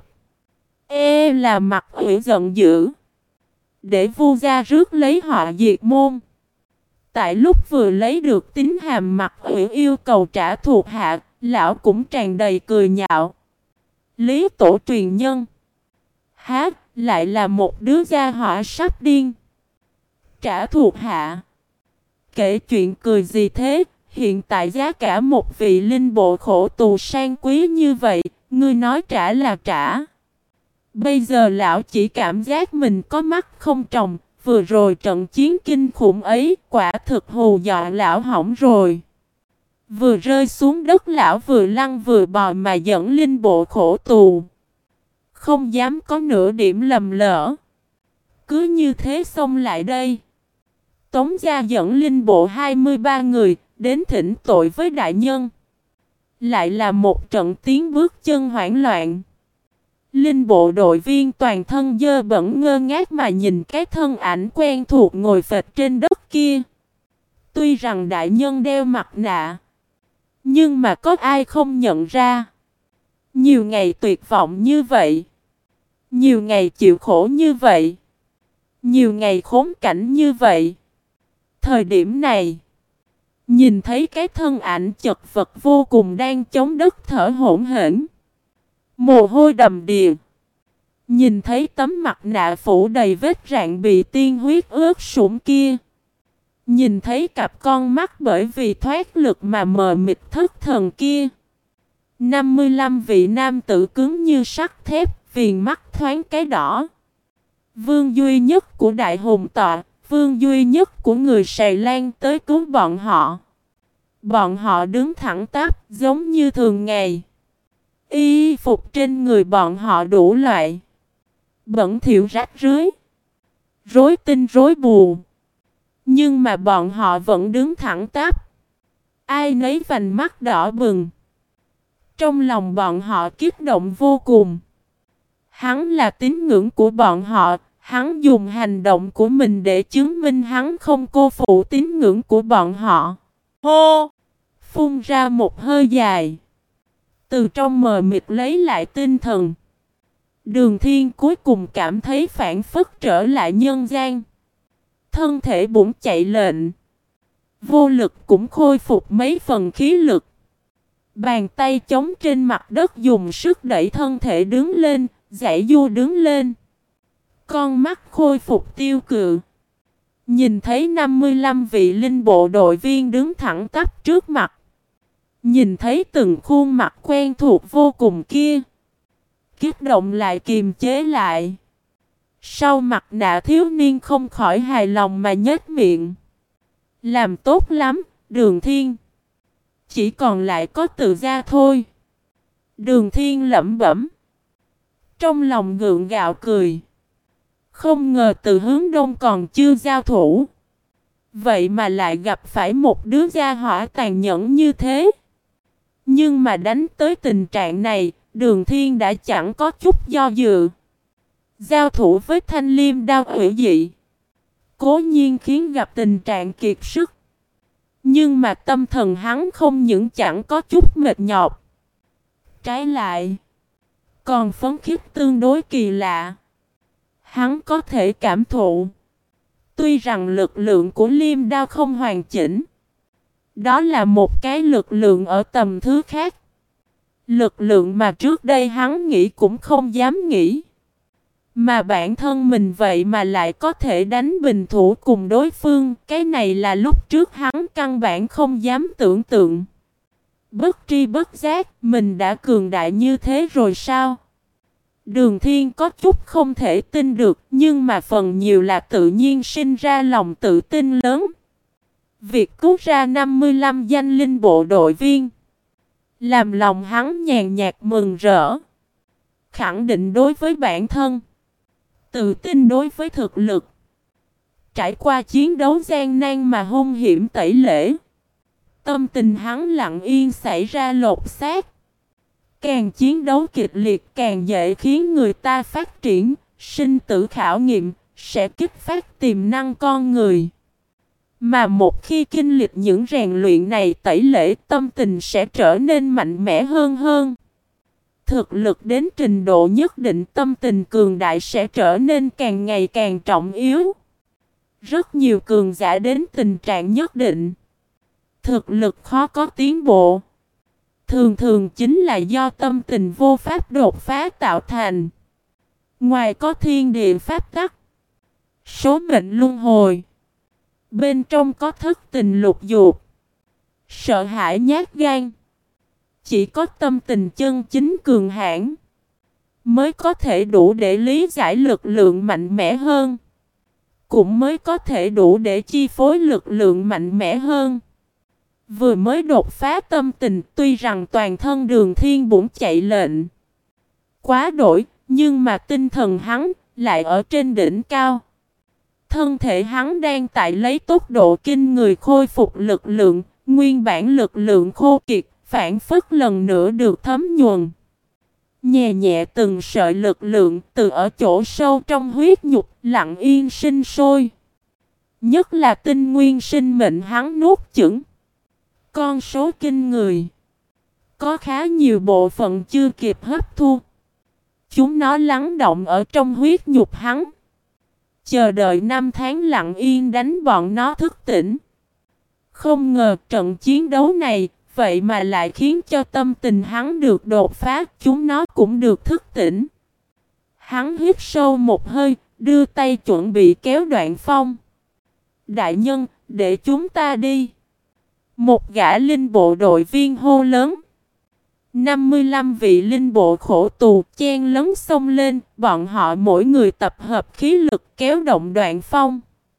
Ê là mặt ủy giận dữ. Để Vu gia rước lấy họ diệt môn. Tại lúc vừa lấy được tín hàm mặt ủy yêu cầu trả thuộc hạ, lão cũng tràn đầy cười nhạo. Lý tổ truyền nhân. Há, lại là một đứa gia họa sắp điên. Trả thuộc hạ. Kể chuyện cười gì thế, hiện tại giá cả một vị linh bộ khổ tù sang quý như vậy, ngươi nói trả là trả. Bây giờ lão chỉ cảm giác mình có mắt không tròng, vừa rồi trận chiến kinh khủng ấy quả thực hù dọa lão hỏng rồi. Vừa rơi xuống đất lão vừa lăn vừa bò mà dẫn linh bộ khổ tù. Không dám có nửa điểm lầm lỡ. Cứ như thế xông lại đây. Tống gia dẫn linh bộ hai mươi ba người đến thỉnh tội với đại nhân. Lại là một trận tiếng bước chân hoảng loạn. Linh bộ đội viên toàn thân dơ bẩn ngơ ngác mà nhìn cái thân ảnh quen thuộc ngồi phịch trên đất kia. Tuy rằng đại nhân đeo mặt nạ, nhưng mà có ai không nhận ra. Nhiều ngày tuyệt vọng như vậy, nhiều ngày chịu khổ như vậy, nhiều ngày khốn cảnh như vậy. Thời điểm này, nhìn thấy cái thân ảnh chật vật vô cùng đang chống đất thở hổn hển, mồ hôi đầm đìa. Nhìn thấy tấm mặt nạ phủ đầy vết rạn bị tiên huyết ướt sũng kia. Nhìn thấy cặp con mắt bởi vì thoát lực mà mờ mịt thất thần kia. năm mươi lăm vị nam tử cứng như sắt thép, viền mắt thoáng cái đỏ. Vương duy nhất của Đại Hùng Tọa, vương duy nhất của người Sài Lan tới cứu bọn họ. Bọn họ đứng thẳng tắp giống như thường ngày. Y phục trên người bọn họ đủ loại. Bẩn thỉu rách rưới. Rối tinh rối mù. Nhưng mà bọn họ vẫn đứng thẳng tắp. Ai nấy vành mắt đỏ bừng. Trong lòng bọn họ kích động vô cùng. Hắn là tín ngưỡng của bọn họ. Hắn dùng hành động của mình để chứng minh hắn không cô phụ tín ngưỡng của bọn họ. Hô! Phun ra một hơi dài. Từ trong mờ mịt lấy lại tinh thần. Đường Thiên cuối cùng cảm thấy phản phất trở lại nhân gian. Thân thể bỗng chạy lệnh. Vô lực cũng khôi phục mấy phần khí lực. Bàn tay chống trên mặt đất dùng sức đẩy thân thể đứng lên, giãy giụa đứng lên. Con mắt khôi phục tiêu cự. Nhìn thấy năm mươi lăm vị linh bộ đội viên đứng thẳng tắp trước mặt. Nhìn thấy từng khuôn mặt quen thuộc vô cùng kia. Kích động lại kiềm chế lại. Sau mặt nạ thiếu niên không khỏi hài lòng mà nhếch miệng. Làm tốt lắm, Đường Thiên. Chỉ còn lại có Từ gia thôi. Đường Thiên lẩm bẩm. Trong lòng gượng gạo cười. Không ngờ Từ hướng đông còn chưa giao thủ. Vậy mà lại gặp phải một đứa gia hỏa tàn nhẫn như thế. Nhưng mà đánh tới tình trạng này, Đường Thiên đã chẳng có chút do dự. Giao thủ với thanh liêm đao hủy dị. cố nhiên khiến gặp tình trạng kiệt sức. Nhưng mà tâm thần hắn không những chẳng có chút mệt nhọc. Trái lại, còn phấn khích tương đối kỳ lạ. Hắn có thể cảm thụ. Tuy rằng lực lượng của Liêm Đao không hoàn chỉnh. Đó là một cái lực lượng ở tầm thứ khác. Lực lượng mà trước đây hắn nghĩ cũng không dám nghĩ. Mà bản thân mình vậy mà lại có thể đánh bình thủ cùng đối phương. Cái này là lúc trước hắn căn bản không dám tưởng tượng. Bất tri bất giác, mình đã cường đại như thế rồi sao? Đường Thiên có chút không thể tin được, nhưng mà phần nhiều là tự nhiên sinh ra lòng tự tin lớn. Việc cứu ra năm mươi lăm danh linh bộ đội viên, làm lòng hắn nhàn nhạt mừng rỡ. Khẳng định đối với bản thân, tự tin đối với thực lực. Trải qua chiến đấu gian nan mà hung hiểm tẩy lễ, tâm tình hắn lặng yên xảy ra lột xác. Càng chiến đấu kịch liệt càng dễ khiến người ta phát triển, sinh tử khảo nghiệm, sẽ kích phát tiềm năng con người. Mà một khi kinh lịch những rèn luyện này tẩy lễ, tâm tình sẽ trở nên mạnh mẽ hơn hơn. Thực lực đến trình độ nhất định, tâm tình cường đại sẽ trở nên càng ngày càng trọng yếu. Rất nhiều cường giả đến tình trạng nhất định, thực lực khó có tiến bộ. Thường thường chính là do tâm tình vô pháp đột phá tạo thành. Ngoài có thiên địa pháp tắc, số mệnh luân hồi, bên trong có thất tình lục dục, sợ hãi nhát gan. Chỉ có tâm tình chân chính cường hãn mới có thể đủ để lý giải lực lượng mạnh mẽ hơn, cũng mới có thể đủ để chi phối lực lượng mạnh mẽ hơn. Vừa mới đột phá tâm tình, tuy rằng toàn thân Đường Thiên bỗng chạy lệnh quá đổi, nhưng mà tinh thần hắn lại ở trên đỉnh cao. Thân thể hắn đang tại lấy tốc độ kinh người khôi phục lực lượng, nguyên bản lực lượng khô kiệt, phản phất lần nữa được thấm nhuần. Nhẹ nhẹ từng sợi lực lượng từ ở chỗ sâu trong huyết nhục lặng yên sinh sôi. Nhất là tinh nguyên sinh mệnh hắn nuốt chửng. Con số kinh người. Có khá nhiều bộ phận chưa kịp hấp thu. Chúng nó lắng động ở trong huyết nhục hắn. Chờ đợi năm tháng lặng yên đánh bọn nó thức tỉnh. Không ngờ trận chiến đấu này, vậy mà lại khiến cho tâm tình hắn được đột phá, chúng nó cũng được thức tỉnh. Hắn hít sâu một hơi, đưa tay chuẩn bị kéo Đoạn Phong. Đại nhân, để chúng ta đi. Một gã linh bộ đội viên hô lớn. năm mươi lăm vị linh bộ khổ tù chen lấn xông lên, bọn họ mỗi người tập hợp khí lực kéo động Đoạn Phong.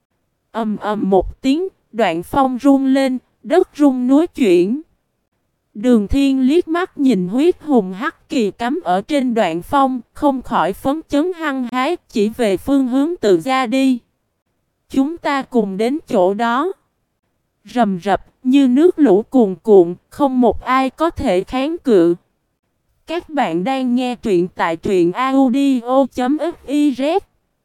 Ầm ầm một tiếng, Đoạn Phong rung lên, đất rung núi chuyển. Đường Thiên liếc mắt nhìn huyết hùng hắc kỳ cắm ở trên Đoạn Phong, không khỏi phấn chấn hăng hái, chỉ về phương hướng tự ra đi. Chúng ta cùng đến chỗ đó. Rầm rập, như nước lũ cuồn cuộn, không một ai có thể kháng cự. Các bạn đang nghe truyện tại truyện audio chấm fiz.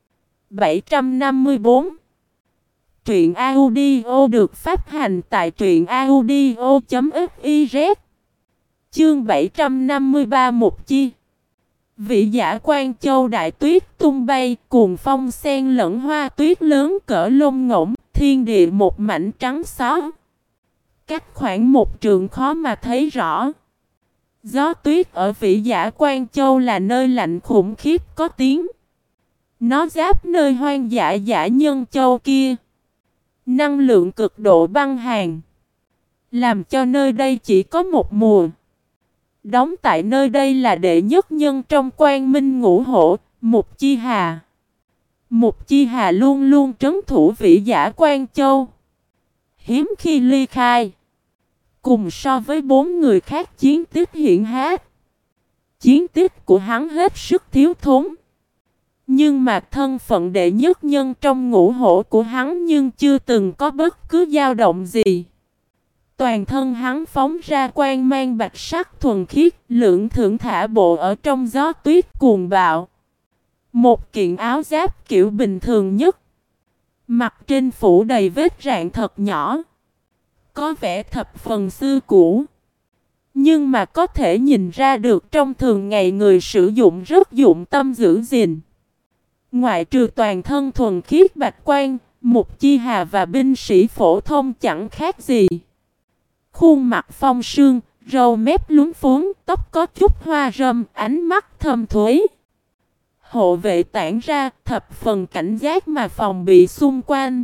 bảy trăm năm mươi tư. Truyện audio được phát hành tại truyện audio chấm fiz. Chương bảy trăm năm mươi ba một chi. Vị giả Quan Châu đại tuyết tung bay, cuồng phong xen lẫn hoa tuyết lớn cỡ lông ngỗng, thiên địa một mảnh trắng xóa. Cách khoảng một trượng khó mà thấy rõ. Gió tuyết ở Vĩ Giả Quan Châu là nơi lạnh khủng khiếp có tiếng. Nó giáp nơi hoang dã Giả Nhân Châu kia. Năng lượng cực độ băng hàn, làm cho nơi đây chỉ có một mùa. Đóng tại nơi đây là đệ nhất nhân trong Quan Minh Ngũ Hổ, Mục Chi Hà. Mục Chi Hà luôn luôn trấn thủ Vĩ Giả Quan Châu, hiếm khi ly khai. Cùng so với bốn người khác chiến tích hiển hách, chiến tích của hắn hết sức thiếu thốn. Nhưng mà thân phận đệ nhất nhân trong Ngũ Hổ của hắn nhưng chưa từng có bất cứ dao động gì. Toàn thân hắn phóng ra quang mang bạch sắc thuần khiết, lưỡng thưởng thả bộ ở trong gió tuyết cuồng bạo. Một kiện áo giáp kiểu bình thường nhất, Mặt trên phủ đầy vết rạn thật nhỏ, có vẻ thập phần xưa cũ. Nhưng mà có thể nhìn ra được trong thường ngày người sử dụng rất dụng tâm giữ gìn. Ngoại trừ toàn thân thuần khiết bạch quan, Mục Chi Hà và binh sĩ phổ thông chẳng khác gì. Khuôn mặt phong sương, râu mép lúng phúng, tóc có chút hoa râm, ánh mắt thâm thúy. Hộ vệ tản ra, thập phần cảnh giác mà phòng bị xung quanh.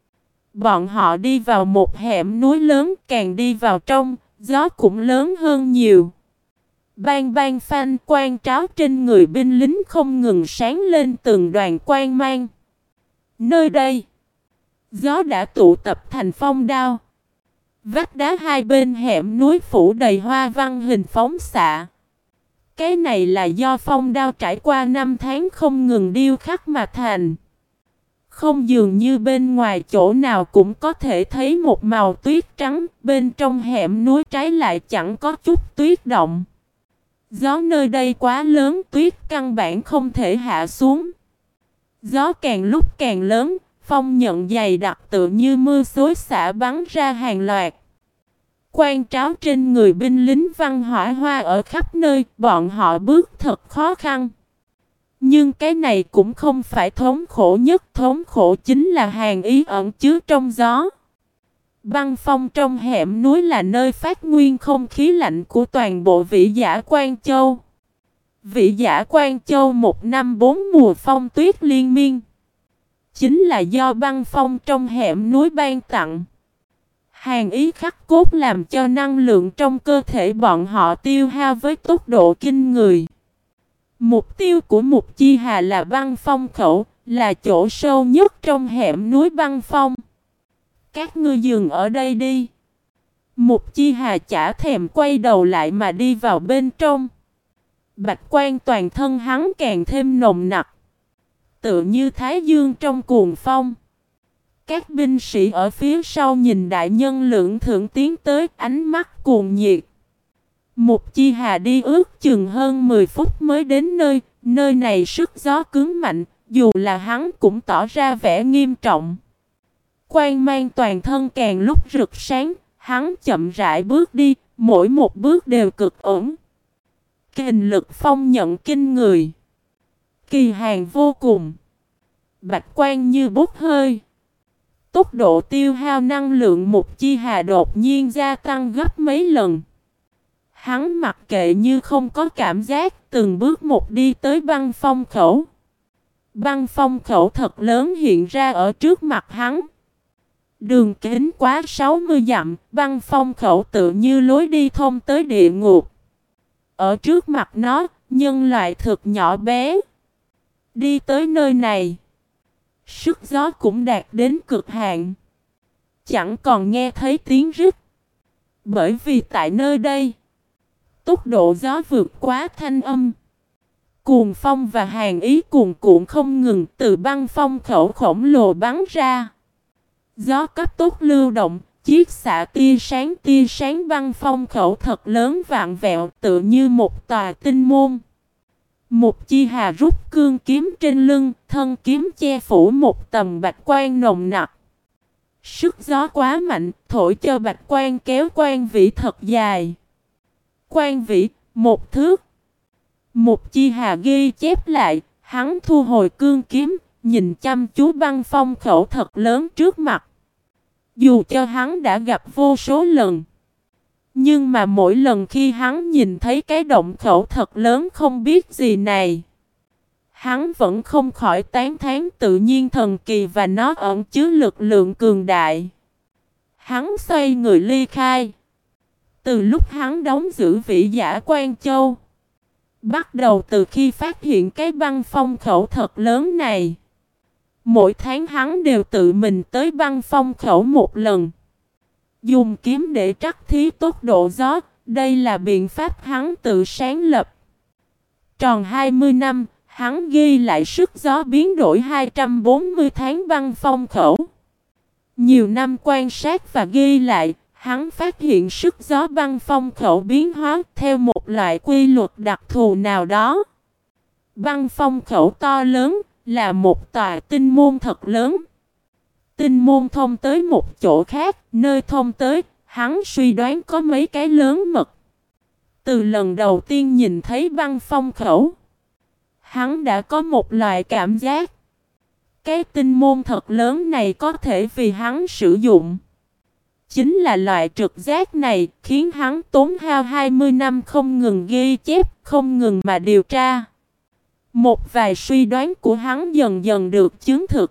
Bọn họ đi vào một hẻm núi lớn, càng đi vào trong, gió cũng lớn hơn nhiều. Bang bang phanh, quang tráo trên người binh lính không ngừng sáng lên từng đoàn quang mang. Nơi đây, gió đã tụ tập thành phong đao. Vách đá hai bên hẻm núi phủ đầy hoa văn hình phóng xạ. Cái này là do phong đao trải qua năm tháng không ngừng điêu khắc mà thành. Không dường như bên ngoài chỗ nào cũng có thể thấy một màu tuyết trắng, bên trong hẻm núi trái lại chẳng có chút tuyết động. Gió nơi đây quá lớn, tuyết căn bản không thể hạ xuống. Gió càng lúc càng lớn, phong nhận dày đặc tự như mưa xối xả bắn ra hàng loạt. Quan tráo trên người binh lính văn hỏa hoa ở khắp nơi, bọn họ bước thật khó khăn. Nhưng cái này cũng không phải thống khổ nhất, thống khổ chính là hàn ý ẩn chứa trong gió. Băng phong trong hẻm núi là nơi phát nguyên không khí lạnh của toàn bộ Vĩ Giả Quan Châu. Vĩ Giả Quan Châu một năm bốn mùa phong tuyết liên miên. Chính là do băng phong trong hẻm núi ban tặng. Hàn ý khắc cốt làm cho năng lượng trong cơ thể bọn họ tiêu hao với tốc độ kinh người. Mục tiêu của Mục Chi Hà là băng phong khẩu, là chỗ sâu nhất trong hẻm núi băng phong. Các ngươi dừng ở đây đi. Mục Chi Hà chả thèm quay đầu lại mà đi vào bên trong. Bạch quan toàn thân hắn càng thêm nồng nặc, tựa như thái dương trong cuồng phong. Các binh sĩ ở phía sau nhìn đại nhân lượng thượng tiến tới, ánh mắt cuồng nhiệt. Mục Chi Hà đi ước chừng hơn mười phút mới đến nơi, nơi này sức gió cứng mạnh, dù là hắn cũng tỏ ra vẻ nghiêm trọng. Quang mang toàn thân càng lúc rực sáng, hắn chậm rãi bước đi, mỗi một bước đều cực ổn. Kình lực phong nhận kinh người, kỳ hàn vô cùng. Bạch quan như bốc hơi. Tốc độ tiêu hao năng lượng Mục Chi Hà đột nhiên gia tăng gấp mấy lần. Hắn mặc kệ như không có cảm giác, từng bước một đi tới băng phong khẩu. Băng phong khẩu thật lớn hiện ra ở trước mặt hắn. Đường kính quá sáu mươi dặm, băng phong khẩu tự như lối đi thông tới địa ngục. Ở trước mặt nó, nhân loại thực nhỏ bé. Đi tới nơi này, sức gió cũng đạt đến cực hạn. Chẳng còn nghe thấy tiếng rít. Bởi vì tại nơi đây, tốc độ gió vượt quá thanh âm. Cuồng phong và hàn ý cuồn cuộn không ngừng từ băng phong khẩu khổng lồ bắn ra. Gió cấp tốc lưu động, chiếc xạ tia sáng tia sáng băng phong khẩu thật lớn vạn vẹo tựa như một tòa tinh môn. Mục Chi Hà rút cương kiếm trên lưng, thân kiếm che phủ một tầng bạch quan nồng nặc. Sức gió quá mạnh, thổi cho bạch quan kéo quan vĩ thật dài. Quan vĩ, một thước. Mục Chi Hà ghi chép lại, hắn thu hồi cương kiếm, nhìn chăm chú băng phong khẩu thật lớn trước mặt. Dù cho hắn đã gặp vô số lần, nhưng mà mỗi lần khi hắn nhìn thấy cái động khẩu thật lớn không biết gì này, hắn vẫn không khỏi tán thán tự nhiên thần kỳ và nó ẩn chứa lực lượng cường đại. Hắn xoay người ly khai. Từ lúc hắn đóng giữ Vĩ Giả Quan Châu, bắt đầu từ khi phát hiện cái băng phong khẩu thật lớn này, mỗi tháng hắn đều tự mình tới băng phong khẩu một lần. Dùng kiếm để trắc thí tốc độ gió, đây là biện pháp hắn tự sáng lập. Tròn hai mươi năm, hắn ghi lại sức gió biến đổi hai trăm bốn mươi tháng băng phong khẩu. Nhiều năm quan sát và ghi lại, hắn phát hiện sức gió băng phong khẩu biến hóa theo một loại quy luật đặc thù nào đó. Băng phong khẩu to lớn, là một tòa tinh môn thật lớn. Tinh môn thông tới một chỗ khác, nơi thông tới, hắn suy đoán có mấy cái lớn mật. Từ lần đầu tiên nhìn thấy băng phong khẩu, hắn đã có một loại cảm giác. Cái tinh môn thật lớn này có thể vì hắn sử dụng. Chính là loại trực giác này khiến hắn tốn hao hai mươi năm không ngừng ghi chép, không ngừng mà điều tra. Một vài suy đoán của hắn dần dần được chứng thực.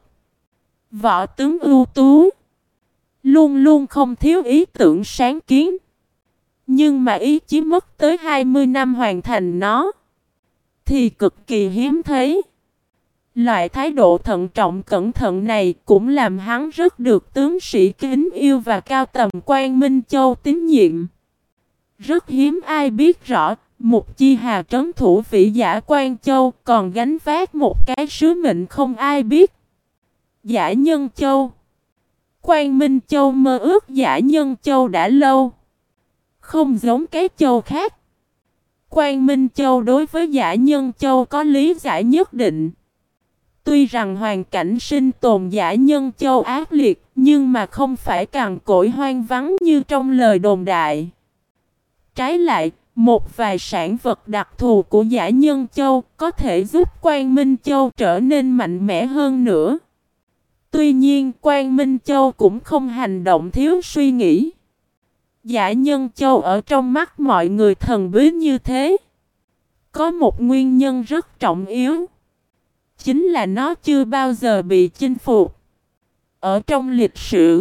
Võ tướng ưu tú, luôn luôn không thiếu ý tưởng sáng kiến. Nhưng mà ý chí mất tới hai mươi năm hoàn thành nó thì cực kỳ hiếm thấy. Loại thái độ thận trọng cẩn thận này cũng làm hắn rất được tướng sĩ kính yêu và cao tầm Quan Minh Châu tín nhiệm. Rất hiếm ai biết rõ, Mục Chi Hà trấn thủ vĩ giả Quan Châu còn gánh vác một cái sứ mệnh không ai biết. Giả Nhân Châu. Quan Minh Châu mơ ước Giả Nhân Châu đã lâu. Không giống cái châu khác, Quan Minh Châu đối với Giả Nhân Châu có lý giải nhất định. Tuy rằng hoàn cảnh sinh tồn Giả Nhân Châu ác liệt, nhưng mà không phải cằn cỗi hoang vắng như trong lời đồn đại. Trái lại, một vài sản vật đặc thù của Giả Nhân Châu có thể giúp Quan Minh Châu trở nên mạnh mẽ hơn nữa. Tuy nhiên, Quan Minh Châu cũng không hành động thiếu suy nghĩ. Giả Nhân Châu ở trong mắt mọi người thần bí như thế, có một nguyên nhân rất trọng yếu. Chính là nó chưa bao giờ bị chinh phục. Ở trong lịch sử,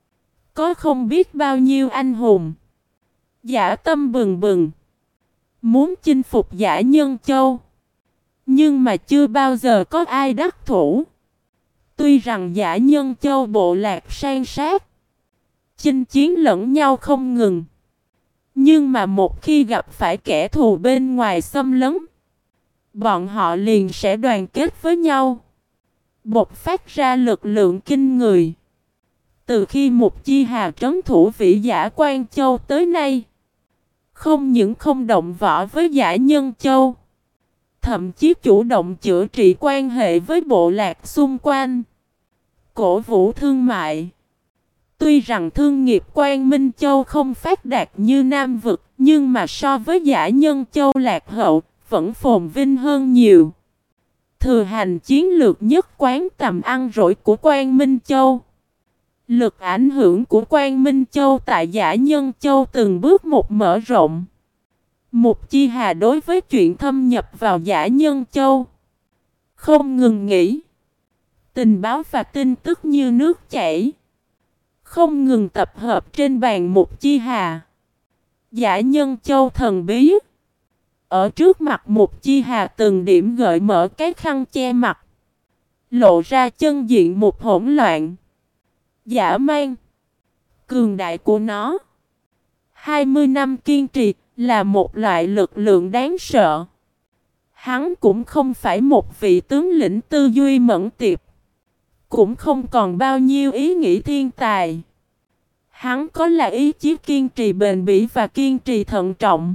có không biết bao nhiêu anh hùng dã tâm bừng bừng, muốn chinh phục Giả Nhân Châu. Nhưng mà chưa bao giờ có ai đắc thủ. Tuy rằng Giả Nhân Châu bộ lạc san sát, chinh chiến lẫn nhau không ngừng. Nhưng mà một khi gặp phải kẻ thù bên ngoài xâm lấn, bọn họ liền sẽ đoàn kết với nhau, bộc phát ra lực lượng kinh người. Từ khi Mục Chi Hà trấn thủ vĩ giả Quan Châu tới nay, không những không động võ với Giả Nhân Châu, thậm chí chủ động chữa trị quan hệ với bộ lạc xung quanh, cổ vũ thương mại. Tuy rằng thương nghiệp Quan Minh Châu không phát đạt như Nam Vực, nhưng mà so với Giả Nhân Châu lạc hậu, vẫn phồn vinh hơn nhiều. Thừa hành chiến lược nhất quán tầm ăn rỗi của Quan Minh Châu, lực ảnh hưởng của Quan Minh Châu tại Giả Nhân Châu từng bước một mở rộng. Mục Chi Hà đối với chuyện thâm nhập vào Giả Nhân Châu không ngừng nghỉ. Tình báo và tin tức như nước chảy, không ngừng tập hợp trên bàn Mục Chi Hà. Giả Nhân Châu thần bí. Ở trước mặt Mục Chi Hà từng điểm gợi mở cái khăn che mặt, lộ ra chân diện một hỗn loạn, dã man, cường đại của nó. hai mươi năm kiên trì là một loại lực lượng đáng sợ. Hắn cũng không phải một vị tướng lĩnh tư duy mẫn tiệp, cũng không còn bao nhiêu ý nghĩ thiên tài. Hắn có là ý chí kiên trì bền bỉ và kiên trì thận trọng.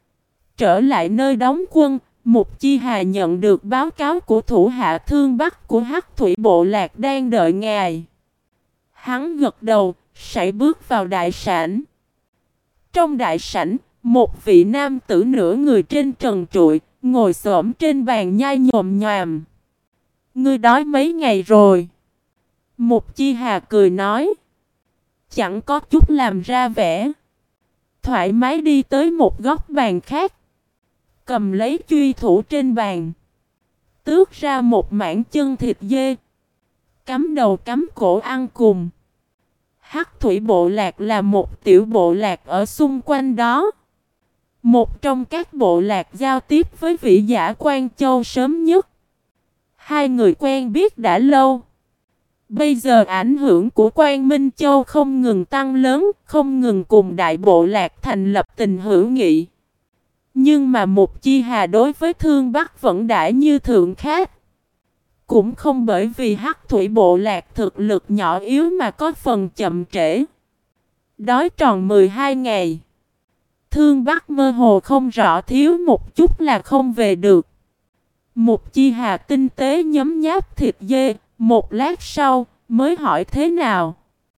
Trở lại nơi đóng quân, Mục Chi Hà nhận được báo cáo của thủ hạ Thương Bắc của Hắc Thủy bộ lạc đang đợi ngài. Hắn gật đầu, sải bước vào đại sảnh. Trong đại sảnh, một vị nam tử nửa người trên trần trụi, ngồi xổm trên bàn nhai nhồm nhòm. Ngươi đói mấy ngày rồi? Mục Chi Hà cười nói. Chẳng có chút làm ra vẻ. Thoải mái đi tới một góc bàn khác, cầm lấy truy thủ trên bàn, tước ra một mảng chân thịt dê, cắm đầu cắm cổ ăn cùng. Hắc Thủy bộ lạc là một tiểu bộ lạc ở xung quanh đó, một trong các bộ lạc giao tiếp với vĩ giả Quan Châu sớm nhất. Hai người quen biết đã lâu. Bây giờ ảnh hưởng của Quan Minh Châu không ngừng tăng lớn, không ngừng cùng đại bộ lạc thành lập tình hữu nghị. Nhưng mà Mục Chi Hà đối với Thương Bắc vẫn đãi như thượng khách. Cũng không bởi vì Hắc Thủy bộ lạc thực lực nhỏ yếu mà có phần chậm trễ. Đói tròn mười hai ngày, Thương Bắc mơ hồ không rõ thiếu một chút là không về được. Mục Chi Hà tinh tế nhấm nháp thịt dê, một lát sau, Mới hỏi thế nào?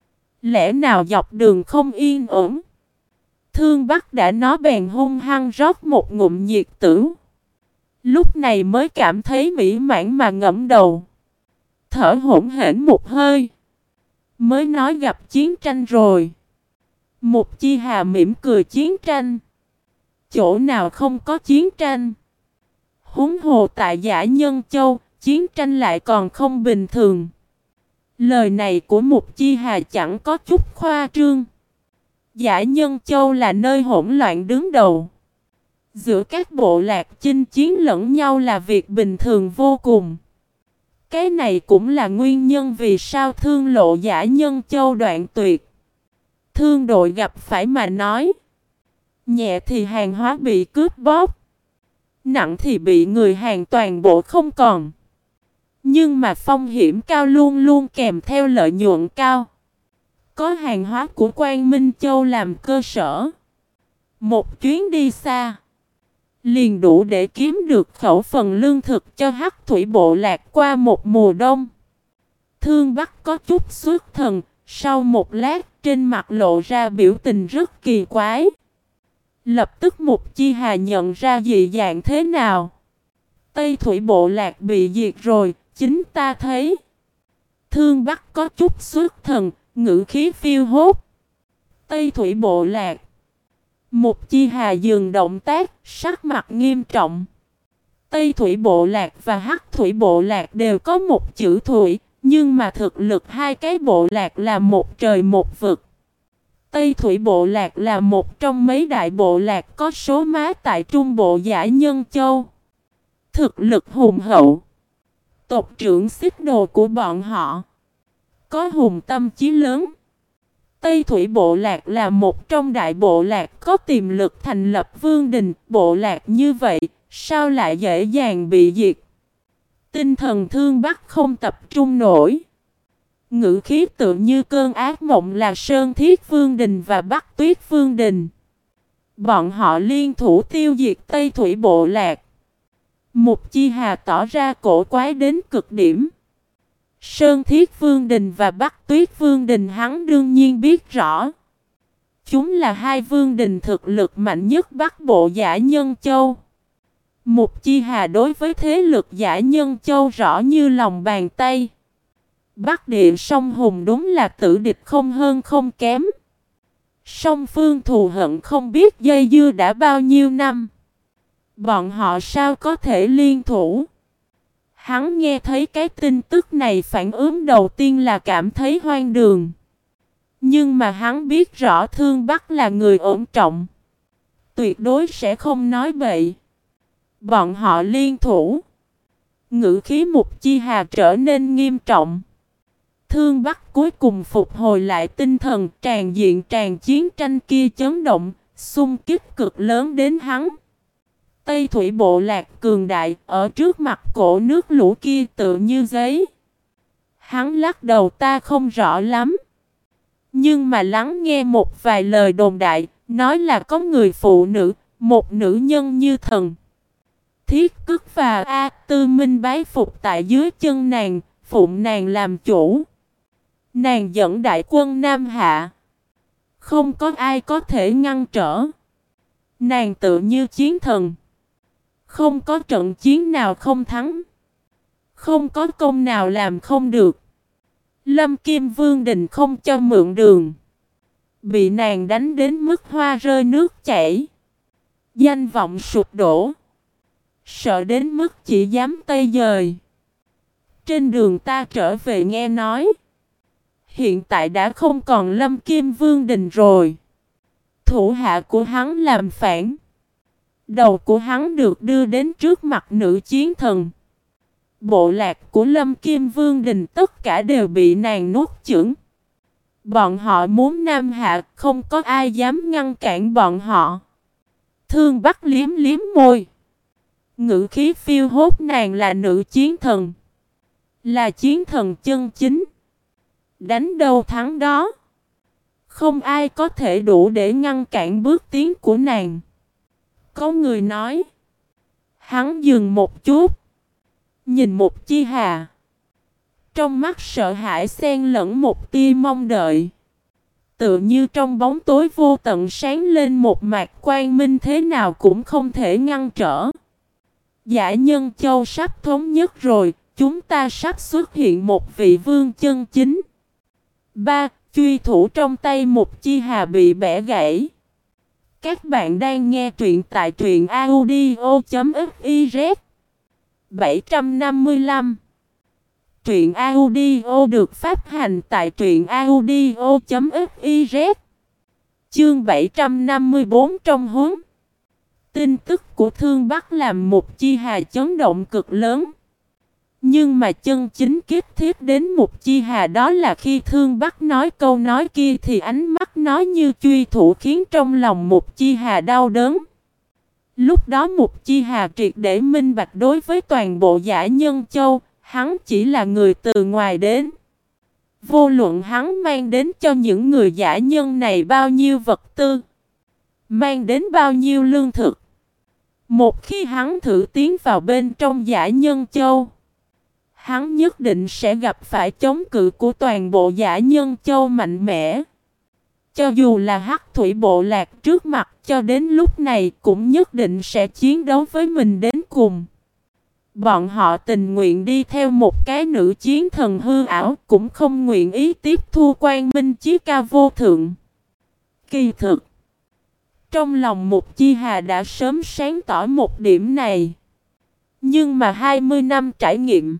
Lẽ nào dọc đường không yên ổn? Thương Bắc đã nói bèn hung hăng rót một ngụm nhiệt tử. Lúc này mới cảm thấy mỹ mãn mà ngẫm đầu. Thở hổn hển một hơi. Mới nói gặp chiến tranh rồi. Mục Chi Hà mỉm cười chiến tranh. Chỗ nào không có chiến tranh? Huống hồ tại Dã Nhân Châu, chiến tranh lại còn không bình thường. Lời này của Mục Chi Hà chẳng có chút khoa trương. Dã Nhân Châu là nơi hỗn loạn đứng đầu. Giữa các bộ lạc chinh chiến lẫn nhau là việc bình thường vô cùng. Cái này cũng là nguyên nhân vì sao thương lộ Dã Nhân Châu đoạn tuyệt. Thương đội gặp phải mà nói. Nhẹ thì hàng hóa bị cướp bóc. Nặng thì bị người Hàn toàn bộ không còn. Nhưng mà phong hiểm cao luôn luôn kèm theo lợi nhuận cao. Có hàng hóa của Quang Minh Châu làm cơ sở. Một chuyến đi xa liền đủ để kiếm được khẩu phần lương thực cho Hắc Thủy bộ lạc qua một mùa đông. Thương Bắc có chút xuất thần, sau một lát trên mặt lộ ra biểu tình rất kỳ quái. Lập tức Mục Chi Hà nhận ra dị dạng thế nào. Tây Thủy bộ lạc bị diệt rồi, chính ta thấy. Thương Bắc có chút xuất thần, ngữ khí phiêu hốt. Tây Thủy bộ lạc. Mục Chi Hà dừng động tác, sắc mặt nghiêm trọng. Tây Thủy bộ lạc và Hắc Thủy bộ lạc đều có một chữ Thủy, nhưng mà thực lực hai cái bộ lạc là một trời một vực. Tây Thủy bộ lạc là một trong mấy đại bộ lạc có số má tại trung bộ Dã Nhân Châu. Thực lực hùng hậu. Tộc trưởng xích đồ của bọn họ có hùng tâm chí lớn. Tây Thủy bộ lạc là một trong đại bộ lạc có tiềm lực thành lập vương đình. Bộ lạc như vậy sao lại dễ dàng bị diệt? Tinh thần Thương Bắc không tập trung nổi. Ngữ khí tự như cơn ác mộng là Sơn Thiết Vương Đình và Bắc Tuyết Vương Đình. Bọn họ liên thủ tiêu diệt Tây Thủy bộ lạc. Mục Chi Hà tỏ ra cổ quái đến cực điểm. Sơn Thiết Vương Đình và Bắc Tuyết Vương Đình hắn đương nhiên biết rõ. Chúng là hai vương đình thực lực mạnh nhất Bắc bộ Dã Nhân Châu. Mục Chi Hà đối với thế lực Dã Nhân Châu rõ như lòng bàn tay. Bắc địa song hùng đúng là tử địch không hơn không kém. Song phương thù hận không biết dây dưa đã bao nhiêu năm. Bọn họ sao có thể liên thủ? Hắn nghe thấy cái tin tức này phản ứng đầu tiên là cảm thấy hoang đường. Nhưng mà hắn biết rõ Thương Bắc là người ổn trọng. Tuyệt đối sẽ không nói bậy. Bọn họ liên thủ. Ngữ khí Mục Chi Hà trở nên nghiêm trọng. Thương Bắc cuối cùng phục hồi lại tinh thần, tràn diện tràn chiến tranh kia chấn động, xung kích cực lớn đến hắn. Tây Thủy bộ lạc cường đại, ở trước mặt cổ nước lũ kia tự như giấy. Hắn lắc đầu ta không rõ lắm. Nhưng mà lắng nghe một vài lời đồn đại, nói là có người phụ nữ, một nữ nhân như thần. Thiết Cức và A Tư Minh bái phục tại dưới chân nàng, phụng nàng làm chủ. Nàng dẫn đại quân Nam Hạ. Không có ai có thể ngăn trở. Nàng tự như chiến thần. Không có trận chiến nào không thắng. Không có công nào làm không được. Lâm Kim Vương Đình không cho mượn đường. Bị nàng đánh đến mức hoa rơi nước chảy. Danh vọng sụp đổ. Sợ đến mức chỉ dám tây dời. Trên đường ta trở về nghe nói. Hiện tại đã không còn Lâm Kim Vương Đình rồi. Thủ hạ của hắn làm phản. Đầu của hắn được đưa đến trước mặt nữ chiến thần. Bộ lạc của Lâm Kim Vương Đình tất cả đều bị nàng nuốt chửng. Bọn họ muốn Nam Hạ, không có ai dám ngăn cản bọn họ. Thương Bắc liếm liếm môi. Ngữ khí phiêu hốt nàng là nữ chiến thần. Là chiến thần chân chính. Đánh đâu thắng đó. Không ai có thể đủ để ngăn cản bước tiến của nàng. Có người nói. Hắn dừng một chút. Nhìn Mục Chi Hà. Trong mắt sợ hãi xen lẫn một tia mong đợi. Tựa như trong bóng tối vô tận sáng lên một mạc quang minh thế nào cũng không thể ngăn trở. Dã Nhân Châu sắp thống nhất rồi, chúng ta sắp xuất hiện một vị vương chân chính. Ba. Truy thủ trong tay một chi hà bị bẻ gãy. Các bạn đang nghe truyện tại truyện audio.fiz. bảy trăm năm mươi lăm. Truyện audio được phát hành tại truyện audio.fiz. Chương bảy trăm năm mươi tư trong hướng. Tin tức của Thương Bắc làm một chi hà chấn động cực lớn. Nhưng mà chân chính kiếp thiết đến một chi hà đó là khi Thương Bắc nói câu nói kia thì ánh mắt nói như truy thủ khiến trong lòng một chi hà đau đớn. Lúc đó một chi hà triệt để minh bạch đối với toàn bộ Dã Nhân Châu, hắn chỉ là người từ ngoài đến. Vô luận hắn mang đến cho những người dã nhân này bao nhiêu vật tư, mang đến bao nhiêu lương thực. Một khi hắn thử tiến vào bên trong Dã Nhân Châu, hắn nhất định sẽ gặp phải chống cự của toàn bộ Dã Nhân Châu mạnh mẽ. Cho dù là Hắc Thủy Bộ Lạc trước mặt cho đến lúc này cũng nhất định sẽ chiến đấu với mình đến cùng. Bọn họ tình nguyện đi theo một cái nữ chiến thần hư ảo, cũng không nguyện ý tiếp thu quang minh chí cao vô thượng. Kỳ thực, trong lòng một chi hà đã sớm sáng tỏ một điểm này. Nhưng mà hai mươi năm trải nghiệm,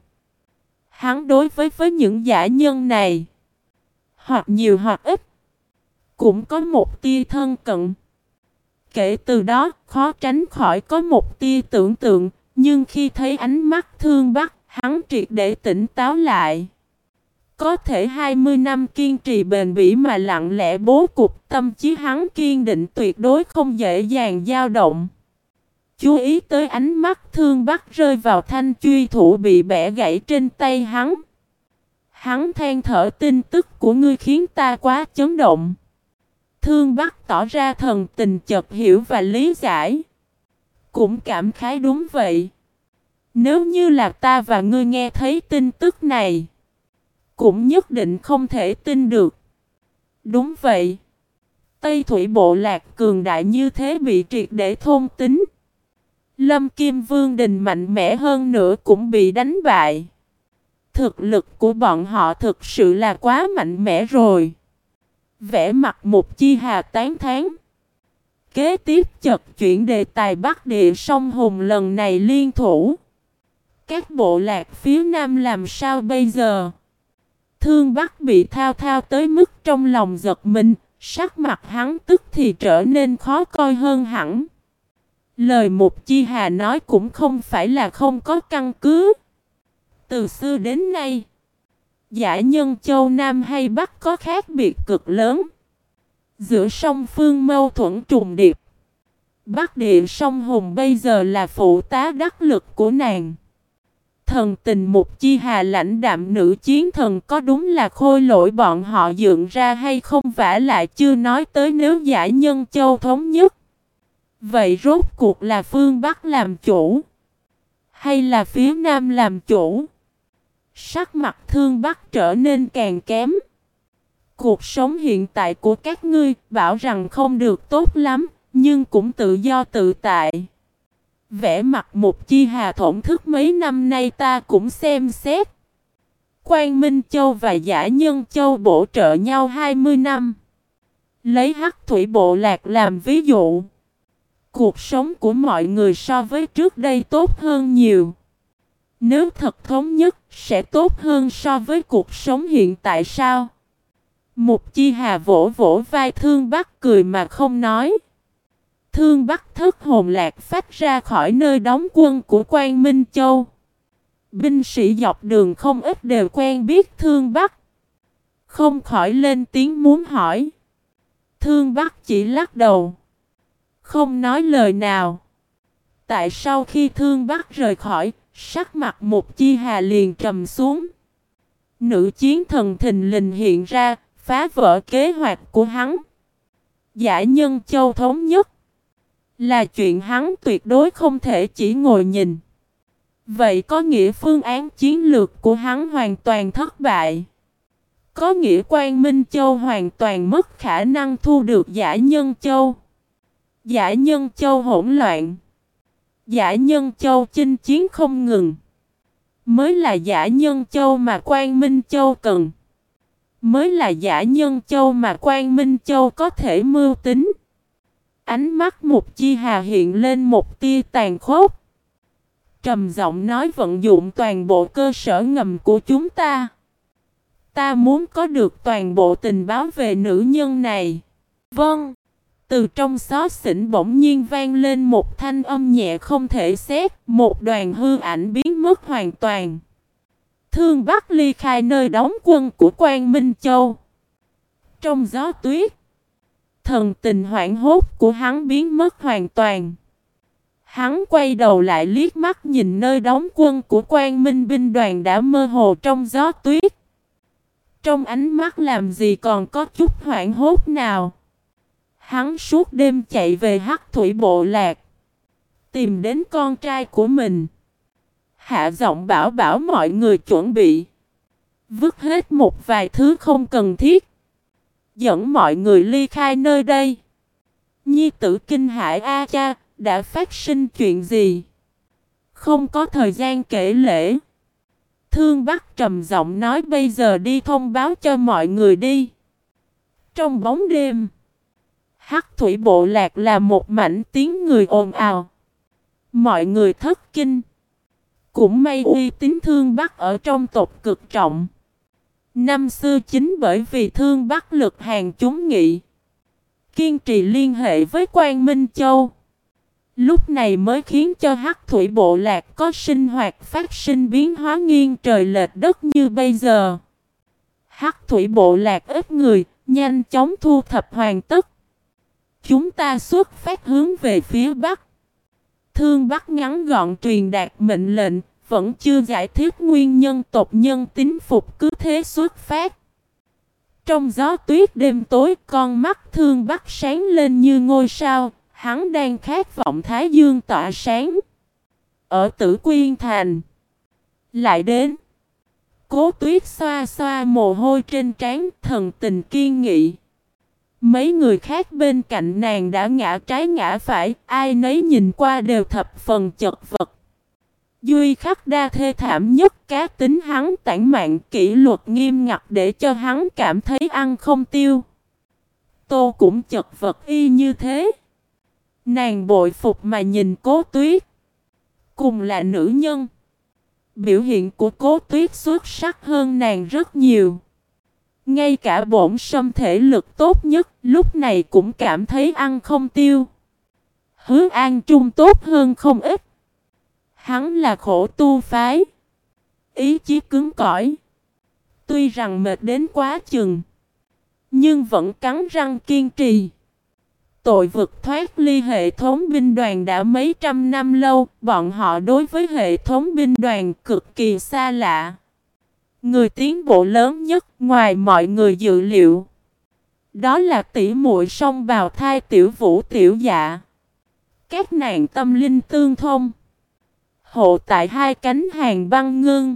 hắn đối với với những dã nhân này, hoặc nhiều hoặc ít, cũng có một tia thân cận. Kể từ đó, khó tránh khỏi có một tia tưởng tượng. Nhưng khi thấy ánh mắt Thương Bắc, hắn triệt để tỉnh táo lại. Có thể hai mươi năm kiên trì bền bỉ mà lặng lẽ bố cục, tâm trí hắn kiên định tuyệt đối không dễ dàng dao động. Chú ý tới ánh mắt Thương Bắc rơi vào thanh truy thủ bị bẻ gãy trên tay hắn. Hắn than thở, tin tức của ngươi khiến ta quá chấn động. Thương Bắc tỏ ra thần tình chợt hiểu và lý giải. Cũng cảm khái, đúng vậy. Nếu như là ta và ngươi nghe thấy tin tức này, cũng nhất định không thể tin được. Đúng vậy. Tây Thủy Bộ Lạc cường đại như thế bị triệt để thôn tính. Lâm Kim Vương Đình mạnh mẽ hơn nữa cũng bị đánh bại. Thực lực của bọn họ thực sự là quá mạnh mẽ rồi. Vẽ mặt một chi hà tán thán. Kế tiếp chợt chuyển đề tài Bắc Địa Sông Hùng lần này liên thủ. Các bộ lạc phía Nam làm sao bây giờ? Thương Bắc bị thao thao tới mức trong lòng giật mình, sắc mặt hắn tức thì trở nên khó coi hơn hẳn. Lời một chi hà nói cũng không phải là không có căn cứ. Từ xưa đến nay, Dã Nhân Châu Nam hay Bắc có khác biệt cực lớn. Giữa song phương mâu thuẫn trùng điệp. Bắc Địa Sông Hùng bây giờ là phụ tá đắc lực của nàng. Thần tình một chi hà lãnh đạm nữ chiến thần có đúng là khôi lỗi bọn họ dựng ra hay không, vả lại chưa nói tới nếu Dã Nhân Châu thống nhất. Vậy rốt cuộc là phương Bắc làm chủ, hay là phía Nam làm chủ? Sắc mặt Thương Bắc trở nên càng kém. Cuộc sống hiện tại của các ngươi bảo rằng không được tốt lắm, nhưng cũng tự do tự tại. Vẽ mặt một chi hà thổn thức mấy năm nay ta cũng xem xét. Quang Minh Châu và Dã Nhân Châu bổ trợ nhau hai mươi năm. Lấy Hắc Thủy Bộ Lạc làm ví dụ, cuộc sống của mọi người so với trước đây tốt hơn nhiều. Nếu thật thống nhất, sẽ tốt hơn so với cuộc sống hiện tại sao? Một chi hà vỗ vỗ vai Thương Bắc cười mà không nói. Thương Bắc thất hồn lạc phách ra khỏi nơi đóng quân của Quang Minh Châu. Binh sĩ dọc đường không ít đều quen biết Thương Bắc, không khỏi lên tiếng muốn hỏi. Thương Bắc chỉ lắc đầu, không nói lời nào. Tại sau khi Thương Bắc rời khỏi, sắc mặt một chi hà liền trầm xuống. Nữ chiến thần thình lình hiện ra, phá vỡ kế hoạch của hắn. Dã Nhân Châu thống nhất là chuyện hắn tuyệt đối không thể chỉ ngồi nhìn. Vậy có nghĩa phương án chiến lược của hắn hoàn toàn thất bại. Có nghĩa Quang Minh Châu hoàn toàn mất khả năng thu được Dã Nhân Châu. Dã Nhân Châu hỗn loạn. Dã Nhân Châu chinh chiến không ngừng. Mới là Dã Nhân Châu mà Quang Minh Châu cần. Mới là Dã Nhân Châu mà Quang Minh Châu có thể mưu tính. Ánh mắt Mục Chi Hà hiện lên một tia tàn khốc. Trầm giọng nói vận dụng toàn bộ cơ sở ngầm của chúng ta. Ta muốn có được toàn bộ tình báo về nữ nhân này. Vâng. Từ trong xó xỉnh bỗng nhiên vang lên một thanh âm nhẹ không thể xét. Một đoàn hư ảnh biến mất hoàn toàn. Thương Bắc ly khai nơi đóng quân của Quang Minh Châu. Trong gió tuyết, thần tình hoảng hốt của hắn biến mất hoàn toàn. Hắn quay đầu lại liếc mắt nhìn nơi đóng quân của Quang Minh binh đoàn đã mơ hồ trong gió tuyết. Trong ánh mắt làm gì còn có chút hoảng hốt nào. Hắn suốt đêm chạy về Hắc Thủy Bộ Lạc, tìm đến con trai của mình. Hạ giọng bảo bảo mọi người chuẩn bị. Vứt hết một vài thứ không cần thiết. Dẫn mọi người ly khai nơi đây. Nhi tử kinh hãi a cha, đã phát sinh chuyện gì? Không có thời gian kể lễ. Thương Bắc trầm giọng nói bây giờ đi thông báo cho mọi người đi. Trong bóng đêm, Hắc Thủy Bộ Lạc là một mảnh tiếng người ồn ào. Mọi người thất kinh. Cũng may uy tín Thương Bắc ở trong tộc cực trọng. Năm xưa chính bởi vì Thương Bắc lực hàng chúng nghị, kiên trì liên hệ với Quang Minh Châu. Lúc này mới khiến cho Hắc Thủy Bộ Lạc có sinh hoạt phát sinh biến hóa nghiêng trời lệch đất như bây giờ. Hắc Thủy Bộ Lạc ít người, nhanh chóng thu thập hoàn tất. Chúng ta xuất phát hướng về phía Bắc. Thương Bắc ngắn gọn truyền đạt mệnh lệnh, vẫn chưa giải thích nguyên nhân tộc nhân tín phục cứ thế xuất phát. Trong gió tuyết đêm tối, con mắt Thương Bắc sáng lên như ngôi sao, hắn đang khát vọng Thái Dương tỏa sáng. Ở Tử Quyên Thành, lại đến. Cố Tuyết xoa xoa mồ hôi trên trán, thần tình kiên nghị. Mấy người khác bên cạnh nàng đã ngã trái ngã phải, ai nấy nhìn qua đều thập phần chật vật. Duy Khắc Đa thê thảm nhất, cá tính hắn tản mạn, kỷ luật nghiêm ngặt để cho hắn cảm thấy ăn không tiêu. Tô cũng chật vật y như thế. Nàng bội phục mà nhìn Cố Tuyết. Cùng là nữ nhân, biểu hiện của Cố Tuyết xuất sắc hơn nàng rất nhiều. Ngay cả bổn sâm thể lực tốt nhất lúc này cũng cảm thấy ăn không tiêu. Hứa An Trung tốt hơn không ít. Hắn là khổ tu phái, ý chí cứng cỏi. Tuy rằng mệt đến quá chừng, nhưng vẫn cắn răng kiên trì. Tội vực thoát ly hệ thống binh đoàn đã mấy trăm năm lâu, bọn họ đối với hệ thống binh đoàn cực kỳ xa lạ. Người tiến bộ lớn nhất ngoài mọi người dự liệu, đó là tỷ muội song bào thai Tiểu Vũ Tiểu Dạ. Các nàng tâm linh tương thông, hộ tại hai cánh hàng băng ngưng.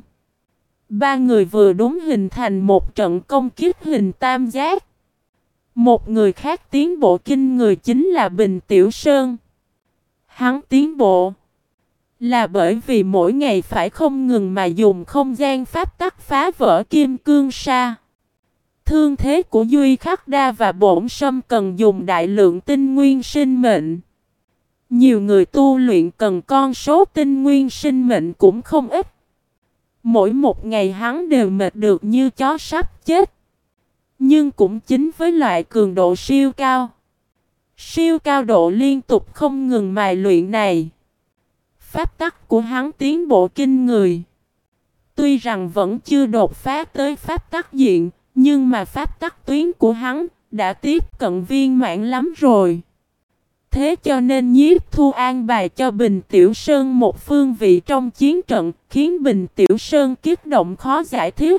Ba người vừa đúng hình thành một trận công kích hình tam giác. Một người khác tiến bộ kinh người chính là Bình Tiểu Sơn. Hắn tiến bộ là bởi vì mỗi ngày phải không ngừng mà dùng không gian pháp tắc phá vỡ kim cương sa. Thương thế của Duy Khắc Đa và Bổn Sâm cần dùng đại lượng tinh nguyên sinh mệnh. Nhiều người tu luyện cần con số tinh nguyên sinh mệnh cũng không ít. Mỗi một ngày hắn đều mệt được như chó sắp chết. Nhưng cũng chính với loại cường độ siêu cao, siêu cao độ liên tục không ngừng mài luyện này, pháp tắc của hắn tiến bộ kinh người. Tuy rằng vẫn chưa đột phá tới pháp tắc diện, nhưng mà pháp tắc tuyến của hắn đã tiếp cận viên mãn lắm rồi. Thế cho nên Nhiếp Thu an bài cho Bình Tiểu Sơn một phương vị trong chiến trận, khiến Bình Tiểu Sơn kích động khó giải thích.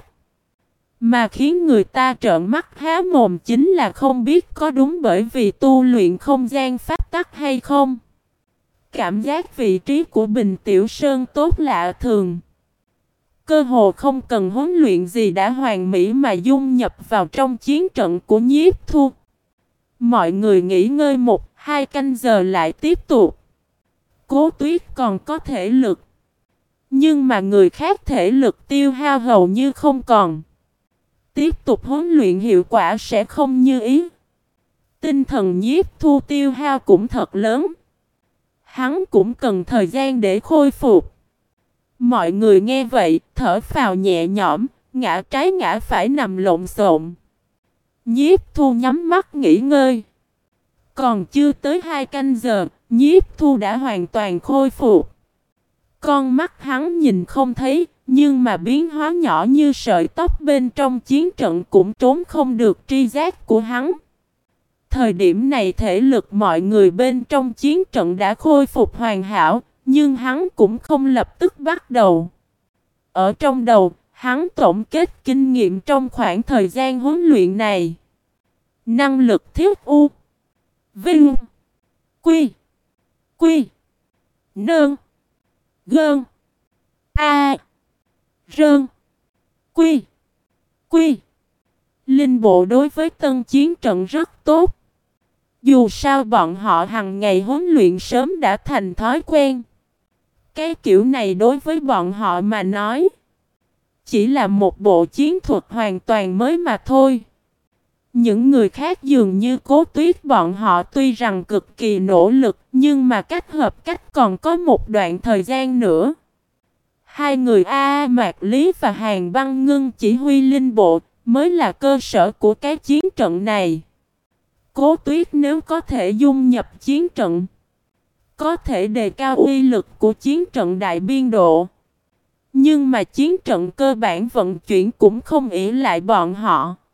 Mà khiến người ta trợn mắt há mồm chính là không biết có đúng bởi vì tu luyện không gian pháp tắc hay không. cảm giác vị trí của Bình Tiểu Sơn tốt lạ thường. Cơ hồ không cần huấn luyện gì đã hoàn mỹ mà dung nhập vào trong chiến trận của Nhiếp Thu. Mọi người nghỉ ngơi một, hai canh giờ lại tiếp tục. Cố Tuyết còn có thể lực. Nhưng mà người khác thể lực tiêu hao hầu như không còn. Tiếp tục huấn luyện hiệu quả sẽ không như ý. Tinh thần Nhiếp Thu tiêu hao cũng thật lớn. Hắn cũng cần thời gian để khôi phục. Mọi người nghe vậy, thở phào nhẹ nhõm, ngã trái ngã phải nằm lộn xộn. Nhiếp Thu nhắm mắt nghỉ ngơi. Còn chưa tới hai canh giờ, Nhiếp Thu đã hoàn toàn khôi phục. Con mắt hắn nhìn không thấy, nhưng mà biến hóa nhỏ như sợi tóc bên trong chiến trận cũng trốn không được tri giác của hắn. Thời điểm này thể lực mọi người bên trong chiến trận đã khôi phục hoàn hảo, nhưng hắn cũng không lập tức bắt đầu. Ở trong đầu, hắn tổng kết kinh nghiệm trong khoảng thời gian huấn luyện này. Năng lực thiết U Vinh Quy Quy Nơn Gơn A Rơn Quy Quy Linh bộ đối với tân chiến trận rất tốt. Dù sao bọn họ hàng ngày huấn luyện sớm đã thành thói quen. Cái kiểu này đối với bọn họ mà nói chỉ là một bộ chiến thuật hoàn toàn mới mà thôi. Những người khác dường như Cố Tuyết bọn họ tuy rằng cực kỳ nỗ lực nhưng mà cách hợp cách còn có một đoạn thời gian nữa. Hai người A Mạc Lý và Hàn Băng Ngưng chỉ huy linh bộ mới là cơ sở của cái chiến trận này. Cố Tuyết nếu có thể dung nhập chiến trận, có thể đề cao uy lực của chiến trận đại biên độ. Nhưng mà chiến trận cơ bản vận chuyển cũng không ỷ lại bọn họ.